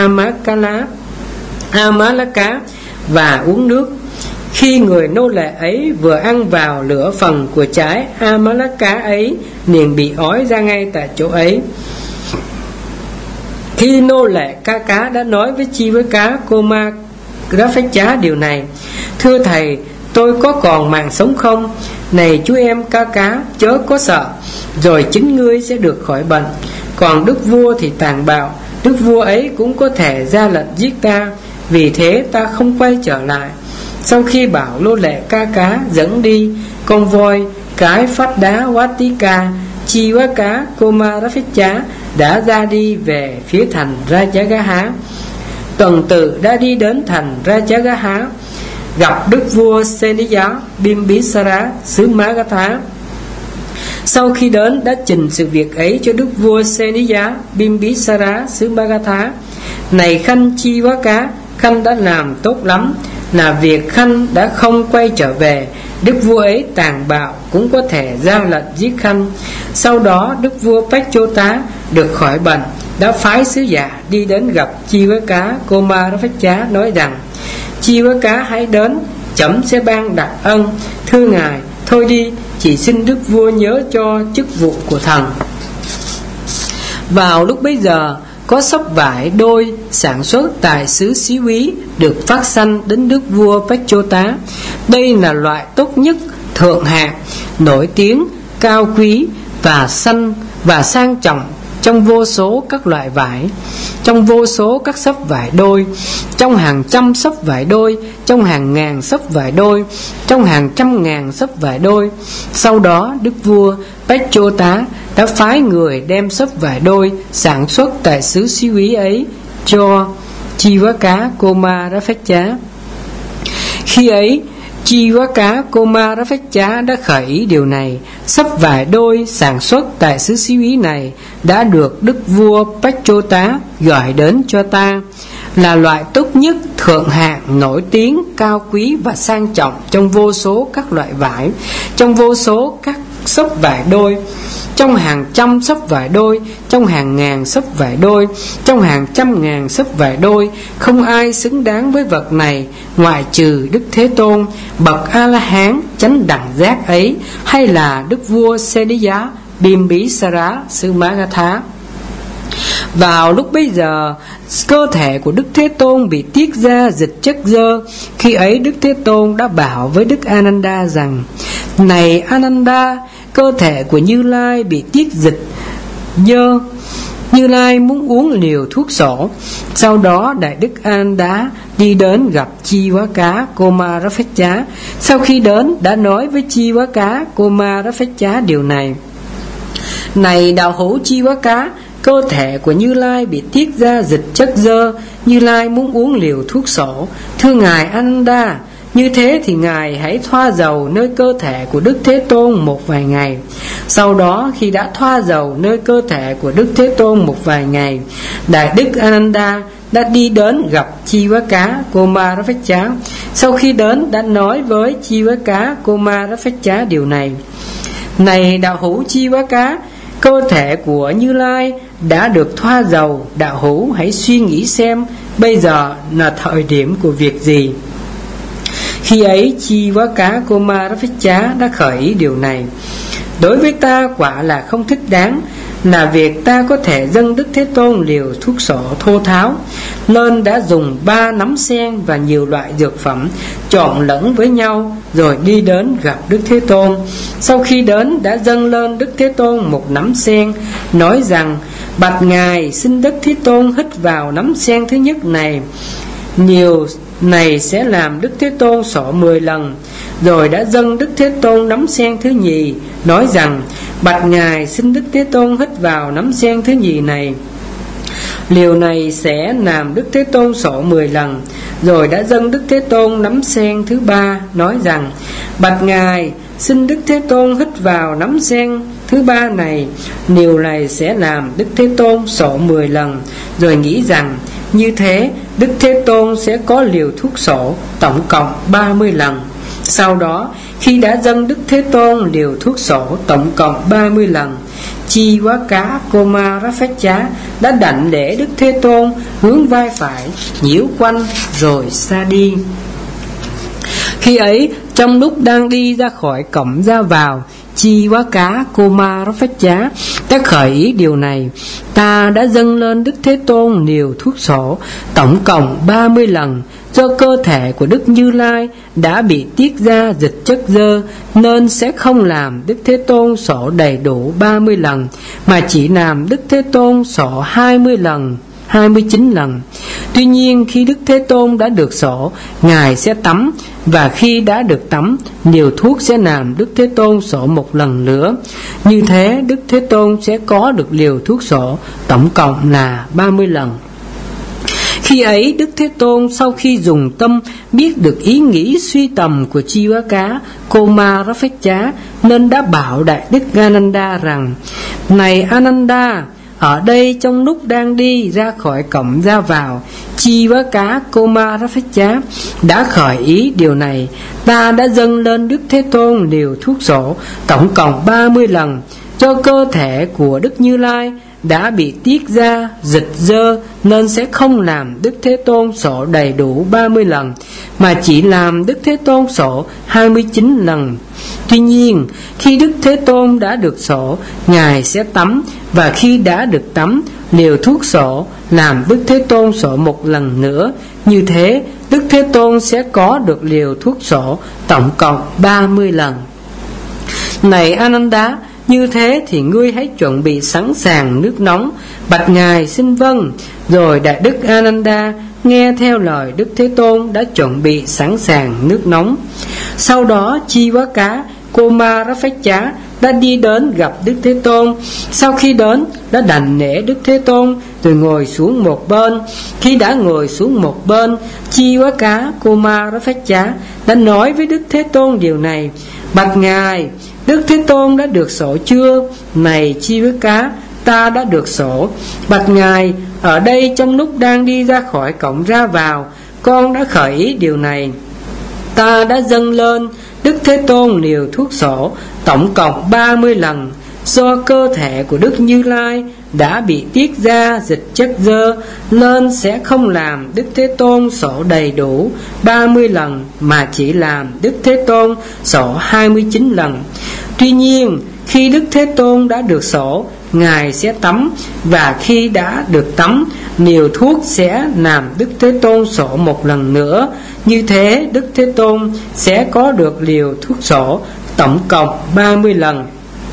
Amalaka và uống nước. Khi người nô lệ ấy vừa ăn vào lửa phần của trái Amalaka ấy, liền bị ói ra ngay tại chỗ ấy. Khi nô lệ Kaka đã nói với Chiwaka Kumarapecha điều này: thưa thầy, tôi có còn mạng sống không? Này chú em ca cá, chớ có sợ, rồi chính ngươi sẽ được khỏi bệnh. Còn đức vua thì tàn bạo, đức vua ấy cũng có thể ra lệnh giết ta, vì thế ta không quay trở lại. Sau khi bảo nô lệ ca cá dẫn đi con voi, cái phát đá Watika, Chiwaka Kumaraphetcha đã ra đi về phía thành Rajagaha. Tuần tự đã đi đến thành Rajagaha, gặp đức vua Seniya Bimbisara xứ Magadha. Sau khi đến đã trình sự việc ấy cho đức vua Seniya Bimbisara xứ Magadha. Này Khanh Chiwaka, Khanh đã làm tốt lắm, là việc Khanh đã không quay trở về. Đức vua ấy tàn bạo cũng có thể ra lệnh giết Khanh. Sau đó đức vua Pachota được khỏi bệnh, đã phái sứ giả đi đến gặp Chiwaka Kumaraphetcha, nói rằng: Chiwaka hãy đến, chấm sẽ ban đặc ân. Thưa ngài, thôi đi, chỉ xin đức vua nhớ cho chức vụ của thần. Vào lúc bấy giờ, có xốc vải đôi sản xuất tại xứ Xí Quý được phát sanh đến đức vua Pachota. Đây là loại tốt nhất, thượng hạng, nổi tiếng, cao quý và xanh và sang trọng trong vô số các loại vải, trong vô số các xấp vải đôi, trong hàng trăm xấp vải đôi, trong hàng ngàn xấp vải đôi, trong hàng trăm ngàn xấp vải đôi. Sau đó đức vua Pachota đã phái người đem xấp vải đôi sản xuất tại xứ Xí Quý ấy cho Chiwaka Kumaraphetcha. Khi ấy Chiwaka Kumaraphetcha đã khởi ý điều này. Xấp vải đôi sản xuất tại xứ Xí Quý này đã được đức vua Pachota gọi đến cho ta, là loại tốt nhất, thượng hạng, nổi tiếng, cao quý và sang trọng trong vô số các loại vải, trong vô số các xấp vải đôi, trong hàng trăm xấp vải đôi, trong hàng ngàn xấp vải đôi, trong hàng trăm ngàn xấp vải đôi. Không ai xứng đáng với vật này ngoại trừ Đức Thế Tôn, bậc A-la-hán chánh đẳng giác ấy, hay là đức vua Seniya Bimbisara xứ Magadha. Vào lúc bấy giờ, cơ thể của Đức Thế Tôn bị tiết ra dịch chất dơ. Khi ấy Đức Thế Tôn đã bảo với Đức Ananda rằng: Này Ananda, cơ thể của Như Lai bị tiết dịch dơ, Như Lai muốn uống liều thuốc sổ. Sau đó Đại Đức Ananda đi đến gặp Chiwaka Kumaraphetcha. Sau khi đến đã nói với Chiwaka Kumaraphetcha điều này: Này đạo hữu Chiwaka, cơ thể của Như Lai bị tiết ra dịch chất dơ, Như Lai muốn uống liều thuốc sổ. Thưa ngài Ananda, như thế thì ngài hãy thoa dầu nơi cơ thể của Đức Thế Tôn một vài ngày. Sau đó khi đã thoa dầu nơi cơ thể của Đức Thế Tôn một vài ngày, Đại Đức Ananda đã đi đến gặp Chiwaka Kumaraphetcha. Sau khi đến đã nói với Chiwaka Kumaraphetcha điều này: Này đạo hữu Chiwaka, cơ thể của Như Lai đã được thoa dầu, đạo hữu hãy suy nghĩ xem bây giờ là thời điểm của việc gì. Khi ấy Chiwaka Kumaraphetcha đã khởi ý điều này: Đối với ta quả là không thích đáng, là việc ta có thể dâng Đức Thế Tôn liều thuốc sổ thô tháo. Nên đã dùng 3 nắm sen và nhiều loại dược phẩm trộn lẫn với nhau, rồi đi đến gặp Đức Thế Tôn. Sau khi đến đã dâng lên Đức Thế Tôn một nắm sen, nói rằng: Bạch ngài, xin Đức Thế Tôn hít vào nắm sen thứ nhất này, nhiều này sẽ làm Đức Thế Tôn sổ 10 lần. Rồi đã dâng Đức Thế Tôn nắm sen thứ nhì, nói rằng: Bạch ngài, xin Đức Thế Tôn hít vào nắm sen thứ nhì này, liều này sẽ làm Đức Thế Tôn sổ 10 lần. Rồi đã dâng Đức Thế Tôn nắm sen thứ ba, nói rằng: Bạch ngài, xin Đức Thế Tôn hít vào nắm sen thứ ba này, liều này sẽ làm Đức Thế Tôn sổ 10 lần. Rồi nghĩ rằng như thế Đức Thế Tôn sẽ có liều thuốc sổ tổng cộng 30 lần. Sau đó khi đã dâng Đức Thế Tôn liều thuốc sổ tổng cộng 30 lần, Chiwaka Kumaraphetcha đã đảnh lễ Đức Thế Tôn, hướng vai phải nhiễu quanh rồi xa đi. Khi ấy trong lúc đang đi ra khỏi cổng ra vào, Chiwaka Kumaraphetcha đã khởi ý điều này: Ta đã dâng lên Đức Thế Tôn liều thuốc sổ tổng cộng 30 lần, do cơ thể của Đức Như Lai đã bị tiết ra dịch chất dơ, nên sẽ không làm Đức Thế Tôn xỏ đầy đủ 30 lần, mà chỉ làm Đức Thế Tôn xỏ 20 lần, 29 lần. Tuy nhiên khi Đức Thế Tôn đã được xỏ, Ngài sẽ tắm, và khi đã được tắm, liều thuốc sẽ làm Đức Thế Tôn xỏ một lần nữa. Như thế Đức Thế Tôn sẽ có được liều thuốc xỏ tổng cộng là 30 lần. Khi ấy Đức Thế Tôn sau khi dùng tâm biết được ý nghĩ suy tầm của Chivaka Komaraphecha, nên đã bảo Đại Đức Ananda rằng: Này Ananda, ở đây trong lúc đang đi ra khỏi cổng ra vào, Chivaka Komaraphecha đã khởi ý điều này: ta đã dâng lên Đức Thế Tôn liều thuốc sổ tổng cộng 30 lần, cho cơ thể của Đức Như Lai đã bị tiết ra dịch dơ, nên sẽ không làm Đức Thế Tôn sổ đầy đủ 30 lần, mà chỉ làm Đức Thế Tôn sổ 29 lần. Tuy nhiên khi Đức Thế Tôn đã được sổ, Ngài sẽ tắm, và khi đã được tắm, liều thuốc sổ làm Đức Thế Tôn sổ một lần nữa. Như thế Đức Thế Tôn sẽ có được liều thuốc sổ tổng cộng 30 lần. Này Ananda, như thế thì ngươi hãy chuẩn bị sẵn sàng nước nóng. Bạch Ngài xin vâng. Rồi Đại Đức Ananda nghe theo lời Đức Thế Tôn đã chuẩn bị sẵn sàng nước nóng. Sau đó Chivaka Komaraphecha đã đi đến gặp Đức Thế Tôn. Sau khi đến, đã đảnh lễ Đức Thế Tôn rồi ngồi xuống một bên. Khi đã ngồi xuống một bên, Chivaka Komaraphecha đã nói với Đức Thế Tôn điều này: Bạch Ngài, Đức Thế Tôn đã được sổ chưa? Này Chivaka, ta đã được sổ. Bạch Ngài, ở đây trong lúc đang đi ra khỏi cổng ra vào, con đã khởi ý điều này: ta đã dâng lên Đức Thế Tôn liều thuốc sổ tổng cộng 30 lần, do cơ thể của Đức Như Lai đã bị tiết ra dịch chất dơ, nên sẽ không làm Đức Thế Tôn sổ đầy đủ 30 lần, mà chỉ làm Đức Thế Tôn sổ 29 lần. Tuy nhiên khi Đức Thế Tôn đã được sổ, Ngài sẽ tắm, và khi đã được tắm, liều thuốc sẽ làm Đức Thế Tôn sổ một lần nữa. Như thế Đức Thế Tôn sẽ có được liều thuốc sổ tổng cộng 30 lần.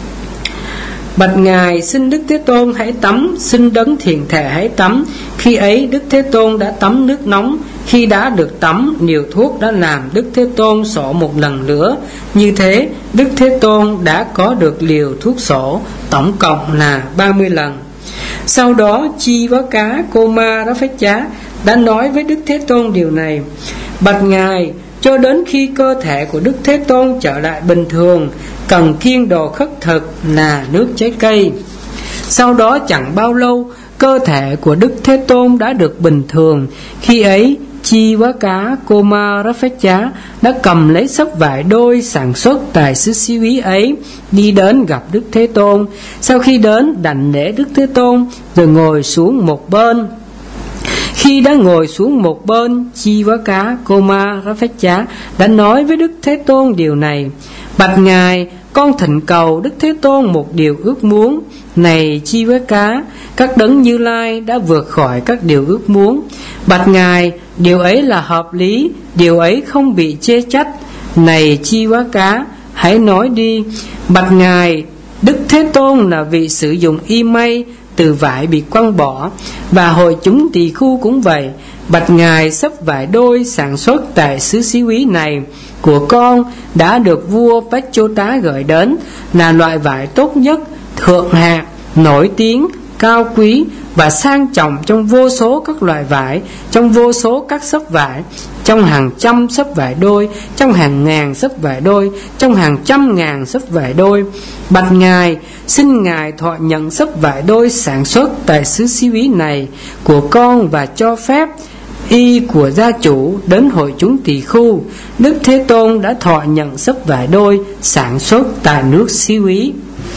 Bạch Ngài, xin Đức Thế Tôn hãy tắm, xin Đấng Thiện Thể hãy tắm. Khi ấy Đức Thế Tôn đã tắm nước nóng. Khi đã được tắm, liều thuốc đã làm Đức Thế Tôn sổ một lần nữa. Như thế Đức Thế Tôn đã có được liều thuốc sổ tổng cộng là 30 lần. Sau đó Chivaka Komaraphecha đã nói với Đức Thế Tôn điều này: Bạch Ngài, cho đến khi cơ thể của Đức Thế Tôn trở lại bình thường, cần kiêng đồ khất thực là nước trái cây. Sau đó chẳng bao lâu, cơ thể của Đức Thế Tôn đã được bình thường. Khi ấy Chivaka Komaraphecha đã cầm lấy xấp vải đôi sản xuất tại xứ xí úy ấy, đi đến gặp Đức Thế Tôn. Sau khi đến, đảnh lễ Đức Thế Tôn rồi ngồi xuống một bên. Khi đã ngồi xuống một bên, Chivaka Komaraphecha đã nói với Đức Thế Tôn điều này: Bạch Ngài, con thỉnh cầu Đức Thế Tôn một điều ước muốn. Này Chivaka, các đấng Như Lai đã vượt khỏi các điều ước muốn. Bạch Ngài, điều ấy là hợp lý, điều ấy không bị chê trách. Này Chivaka, hãy nói đi. Bạch Ngài, Đức Thế Tôn là vị sử dụng y mây từ vải bị quăng bỏ, và hội chúng tỳ khu cũng vậy. Bạch Ngài, xấp vải đôi sản xuất tại xứ xí úy này của con đã được vua Pachota gửi đến, là loại vải tốt nhất, thượng hạng, nổi tiếng, cao quý và sang trọng trong vô số các loại vải, trong vô số các xấp vải, trong hàng trăm xấp vải đôi, trong hàng ngàn xấp vải đôi, trong hàng trăm ngàn xấp vải đôi. Bạch Ngài, xin Ngài thọ nhận xấp vải đôi sản xuất tại xứ xí úy này của con, và cho phép y của gia chủ đến hội chúng tỳ khu. Đức Thế Tôn đã thọ nhận xấp vải đôi sản xuất tại nước xí úy.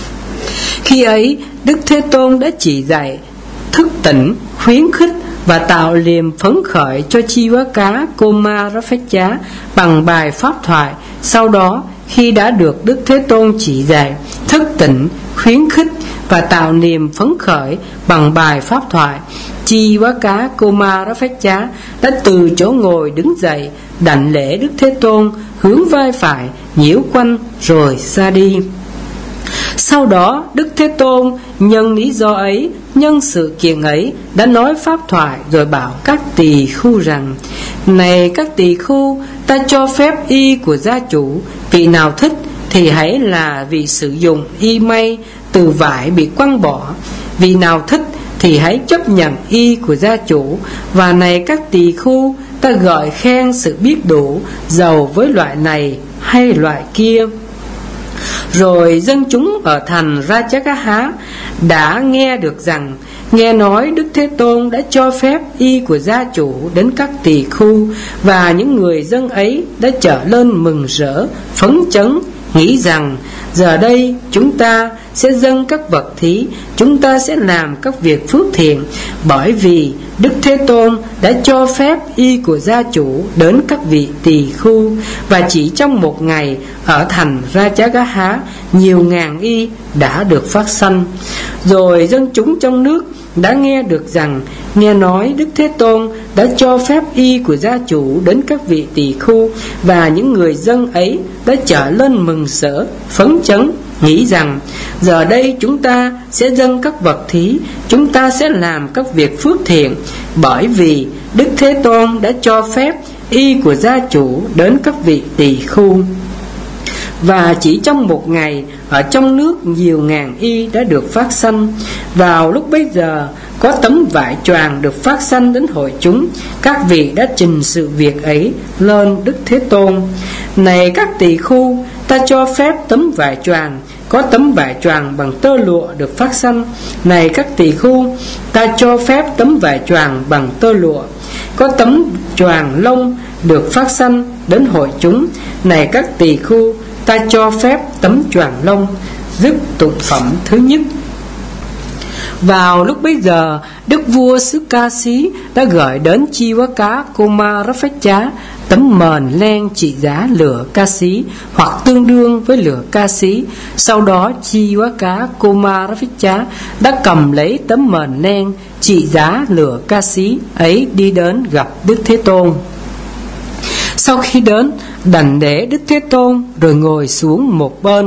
Khi ấy Đức Thế Tôn đã chỉ dạy, thức tỉnh, khuyến khích và tạo niềm phấn khởi cho Chivaka Komaraphecha bằng bài pháp thoại. Sau đó khi đã được Đức Thế Tôn chỉ dạy, thức tỉnh, khuyến khích và tạo niềm phấn khởi bằng bài pháp thoại, Chiwaka Kumaraphetcha đã từ chỗ ngồi đứng dậy, đảnh lễ Đức Thế Tôn, hướng vai phải nhiễu quanh rồi ra đi. Sau đó Đức Thế Tôn nhân lý do ấy, nhân sự kiện ấy, đã nói pháp thoại rồi bảo các tỳ khưu rằng: này các tỳ khưu, ta cho phép y của gia chủ, vị nào thích thì hãy là vị sử dụng y may từ vải bị quăng bỏ, vị nào thích thì hãy chấp nhận y của gia chủ. Và này các tỳ khưu, ta gọi khen sự biết đủ, giàu với loại này hay loại kia. Rồi dân chúng ở thành Rajagaha đã nghe được rằng, nghe nói Đức Thế Tôn đã cho phép y của gia chủ đến các tỳ khưu, và những người dân ấy đã trở lên mừng rỡ, phấn chấn, nghĩ rằng giờ đây chúng ta sẽ dâng các vật thí, chúng ta sẽ làm các việc phước thiện, bởi vì Đức Thế Tôn đã cho phép y của gia chủ đến các vị tỳ khưu. Và chỉ trong một ngày, ở thành Rajagaha, nhiều ngàn y đã được phát sanh. Rồi dân chúng trong nước đã nghe được rằng, nghe nói Đức Thế Tôn đã cho phép y của gia chủ đến các vị tỳ khưu, và những người dân ấy đã trở lên mừng rỡ, phấn chấn, nghĩ rằng giờ đây chúng ta sẽ dâng các vật thí, chúng ta sẽ làm các việc phước thiện, bởi vì Đức Thế Tôn đã cho phép y của gia chủ đến các vị tỳ khưu. Và chỉ trong một ngày, ở trong nước nhiều ngàn y đã được phát sanh. Vào lúc bấy giờ, có tấm vải choàng được phát sanh đến hội chúng. Các vị đã trình sự việc ấy lên Đức Thế Tôn: này các tỳ khưu, ta cho phép tấm vải choàng. Có tấm vải choàng bằng tơ lụa được phát sanh. Này các tỳ khưu, ta cho phép tấm vải choàng bằng tơ lụa. Có tấm choàng lông được phát sanh đến hội chúng. Này các tỳ khưu, ta cho phép tấm choàng lông. Dứt tụng phẩm thứ nhất. Vào lúc bấy giờ, Đức vua xứ Ca Xí đã gửi đến Chiwaka Kumaraphetcha tấm mền len trị giá lửa Ca Xí hoặc tương đương với lửa Ca Xí. Sau đó Chiwaka Kumaraphetcha đã cầm lấy tấm mền len trị giá lửa Ca Xí ấy đi đến gặp Đức Thế Tôn. Sau khi đến, đảnh lễ Đức Thế Tôn rồi ngồi xuống một bên.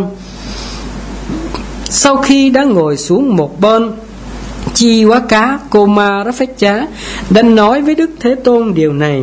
Sau khi đã ngồi xuống một bên, Chiwaka Kumaraphetcha đã nói với Đức Thế Tôn điều này: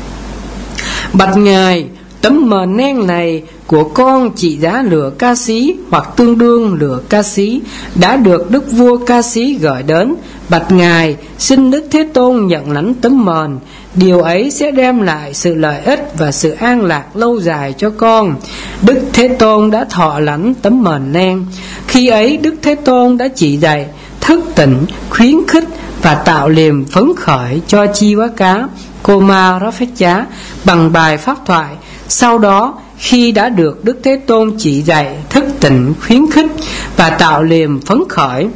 bạch ngài, tấm mền len này của con trị giá lửa Ca Xí hoặc tương đương lửa Ca Xí đã được Đức vua Ca Xí gửi đến. Bạch ngài, xin Đức Thế Tôn nhận lãnh tấm mền. Điều ấy sẽ đem lại sự lợi ích và sự an lạc lâu dài cho con. Đức Thế Tôn đã thọ lãnh tấm mền len. Khi ấy Đức Thế Tôn đã chỉ dạy, thức tỉnh, khuyến khích và tạo niềm phấn khởi cho Chiwaka Kumaraphetcha bằng bài pháp thoại. Sau đó, khi đã được Đức Thế Tôn chỉ dạy, thức tỉnh, khuyến khích và tạo niềm phấn khởi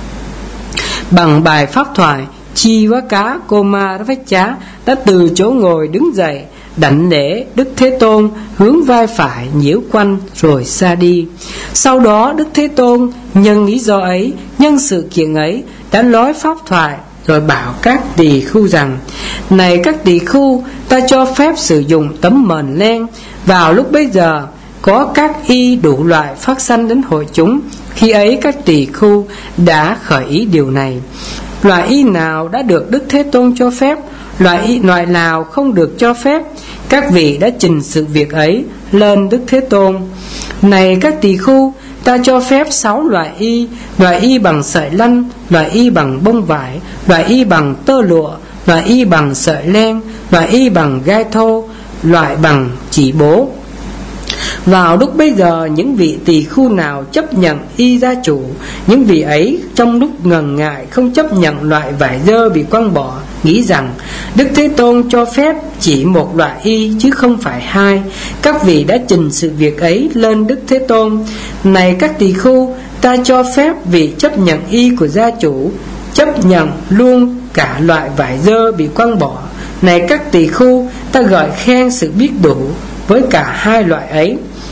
bằng bài pháp thoại, Chiwaka Kumaraphetcha đã từ chỗ ngồi đứng dậy, đảnh lễ Đức Thế Tôn, hướng vai phải nhiễu quanh rồi ra đi. Sau đó Đức Thế Tôn nhân lý do ấy, nhân sự kiện ấy, đã nói pháp thoại rồi bảo các tỳ khưu rằng: này các tỳ khưu, ta cho phép sử dụng tấm mền len. Vào lúc bấy giờ, có các y đủ loại phát sanh đến hội chúng. Khi ấy các tỳ khưu đã khởi ý điều này: loại y nào đã được Đức Thế Tôn cho phép, loại nào không được cho phép. Các vị đã trình sự việc ấy lên Đức Thế Tôn: này các tỳ khưu, ta cho phép 6 loại y bằng sợi lanh, loại y bằng bông vải, loại y bằng tơ lụa, loại y bằng sợi len, loại y bằng gai thô, loại bằng chỉ bố. Vào lúc bấy giờ, những vị tỳ khưu nào chấp nhận y gia chủ, những vị ấy trong lúc ngần ngại không chấp nhận loại vải dơ bị quăng bỏ, nghĩ rằng Đức Thế Tôn cho phép chỉ một loại y chứ không phải 2. Các vị đã trình sự việc ấy lên Đức Thế Tôn: này các tỳ khưu, ta cho phép vị chấp nhận y của gia chủ, chấp nhận luôn cả loại vải dơ bị quăng bỏ. Này các tỳ khưu, ta gọi khen sự biết đủ với cả 2 loại ấy.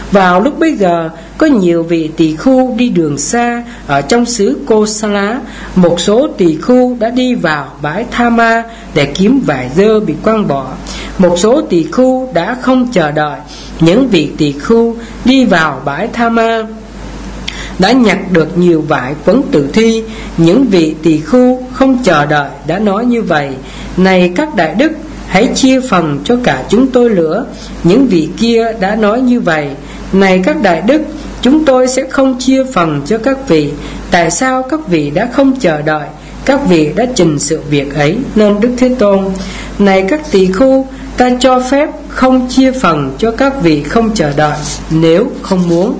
Vào lúc bấy giờ có nhiều vị tỳ khưu đi đường xa ở trong xứ Kosala. Một số tỳ khưu đã đi vào bãi Tha-ma để kiếm vải dơ bị quăng bỏ. Một số tỳ khưu đã không chờ đợi những vị tỳ khưu đi vào bãi Tha-ma đã nhặt được nhiều vải quấn tử thi. Những vị tỳ khưu không chờ đợi đã nói như vậy: này các đại đức, hãy chia phần cho cả chúng tôi nữa. Những vị kia đã nói như vậy: này các đại đức, chúng tôi sẽ không chia phần cho các vị. Tại sao các vị đã không chờ đợi? Các vị đã trình sự việc ấy lên Đức Thế Tôn. Này các tỳ khưu, ta cho phép không chia phần cho các vị không chờ đợi nếu không muốn.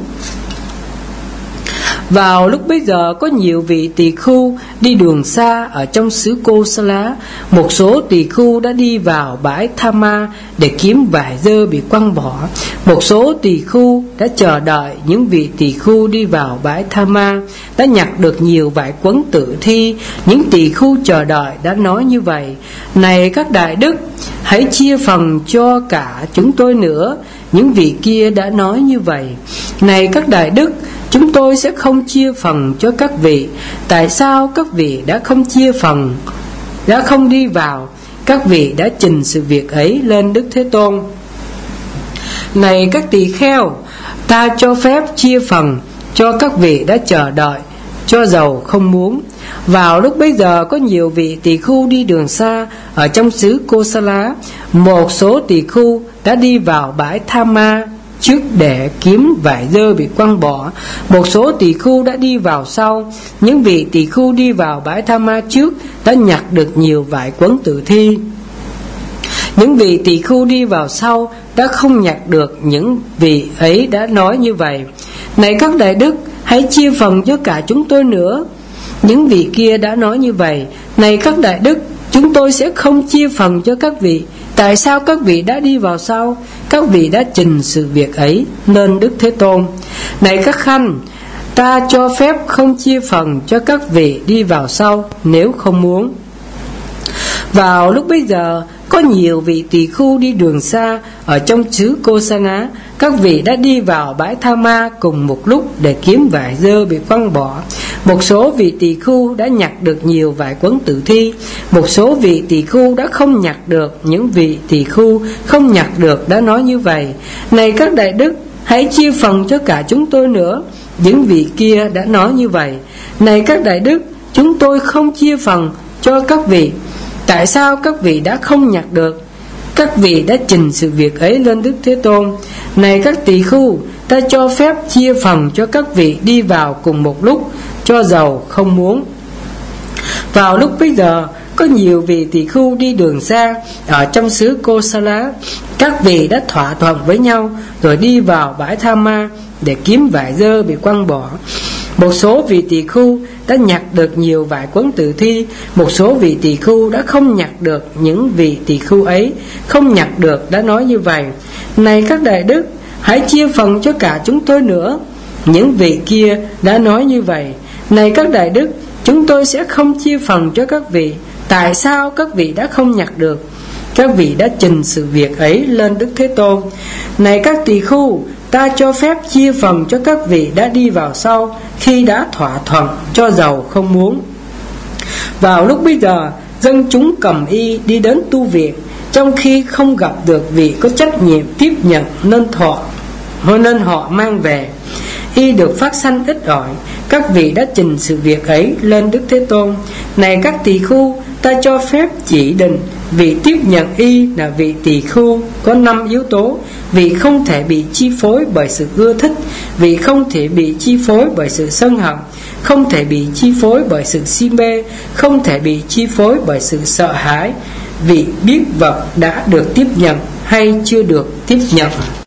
Vào lúc bấy giờ có nhiều vị tỳ khưu đi đường xa ở trong xứ Kosala. Một số tỳ khưu đã đi vào bãi Tha-ma để kiếm vải dơ bị quăng bỏ. Một số tỳ khưu đã chờ đợi những vị tỳ khưu đi vào bãi Tha-ma đã nhặt được nhiều vải quấn tử thi. Những tỳ khưu chờ đợi đã nói như vậy: này các đại đức, hãy chia phần cho cả chúng tôi nữa. Những vị kia đã nói như vậy: này các đại đức, chúng tôi sẽ không chia phần cho các vị. Tại sao các vị đã không chia phần, đã không đi vào? Các vị đã trình sự việc ấy lên Đức Thế Tôn. Này các tỳ kheo, ta cho phép chia phần cho các vị đã chờ đợi, cho dầu không muốn. Vào lúc bấy giờ có nhiều vị tỳ khưu đi đường xa ở trong xứ Kosala. Một số tỳ khưu đã đi vào bãi Tha-ma trước để kiếm vải dơ bị quăng bỏ. Một số tỳ khưu đã đi vào sau. Những vị tỳ khưu đi vào bãi Tha-ma trước đã nhặt được nhiều vải quấn tử thi. Những vị tỳ khưu đi vào sau đã không nhặt được. Những vị ấy đã nói như vậy: này các đại đức, hãy chia phần cho cả chúng tôi nữa. Những vị kia đã nói như vậy: này các đại đức, chúng tôi sẽ không chia phần cho các vị. Tại sao các vị đã đi vào sau? Các vị đã trình sự việc ấy lên Đức Thế Tôn. Này các khanh, ta cho phép không chia phần cho các vị đi vào sau nếu không muốn. Vào lúc bấy giờ có nhiều vị tỳ khưu đi đường xa ở trong xứ Kosala. Các vị đã đi vào bãi Tha-ma cùng một lúc để kiếm vải dơ bị quăng bỏ. Một số vị tỳ khưu đã nhặt được nhiều vải quấn tử thi. Một số vị tỳ khưu đã không nhặt được. Những vị tỳ khưu không nhặt được đã nói như vậy: này các đại đức, hãy chia phần cho cả chúng tôi nữa. Những vị kia đã nói như vậy: này các đại đức, chúng tôi không chia phần cho các vị. Tại sao các vị đã không nhặt được? Các vị đã trình sự việc ấy lên Đức Thế Tôn. Này các tỳ khưu, ta cho phép chia phần cho các vị đi vào cùng một lúc, cho dầu không muốn. Vào lúc bấy giờ có nhiều vị tỳ khưu đi đường xa ở trong xứ Kosala. Các vị đã thỏa thuận với nhau rồi đi vào bãi Tha-ma để kiếm vải dơ bị quăng bỏ. Một số vị tỳ khưu đã nhặt được nhiều vải quấn tử thi. Một số vị tỳ khưu đã không nhặt được. Những vị tỳ khưu ấy không nhặt được đã nói như vậy: này các đại đức, hãy chia phần cho cả chúng tôi nữa. Những vị kia đã nói như vậy: này các đại đức, chúng tôi sẽ không chia phần cho các vị. Tại sao các vị đã không nhặt được? Các vị đã trình sự việc ấy lên Đức Thế Tôn. Này các tỳ khưu, ta cho phép chia phần cho các vị đã đi vào sau khi đã thỏa thuận, cho dầu không muốn. Vào lúc bấy giờ dân chúng cầm y đi đến tu viện, trong khi không gặp được vị có trách nhiệm tiếp nhận nên họ mang về. Y được phát sanh ít ỏi. Các vị đã trình sự việc ấy lên Đức Thế Tôn. Này các tỳ khưu, ta cho phép chỉ định vị tiếp nhận y là vị tỳ khưu có 5 yếu tố. Vị không thể bị chi phối bởi sự ưa thích. Vị không thể bị chi phối bởi sự sân hận. Không thể bị chi phối bởi sự si mê. Không thể bị chi phối bởi sự sợ hãi. Vị biết vật đã được tiếp nhận hay chưa được tiếp nhận.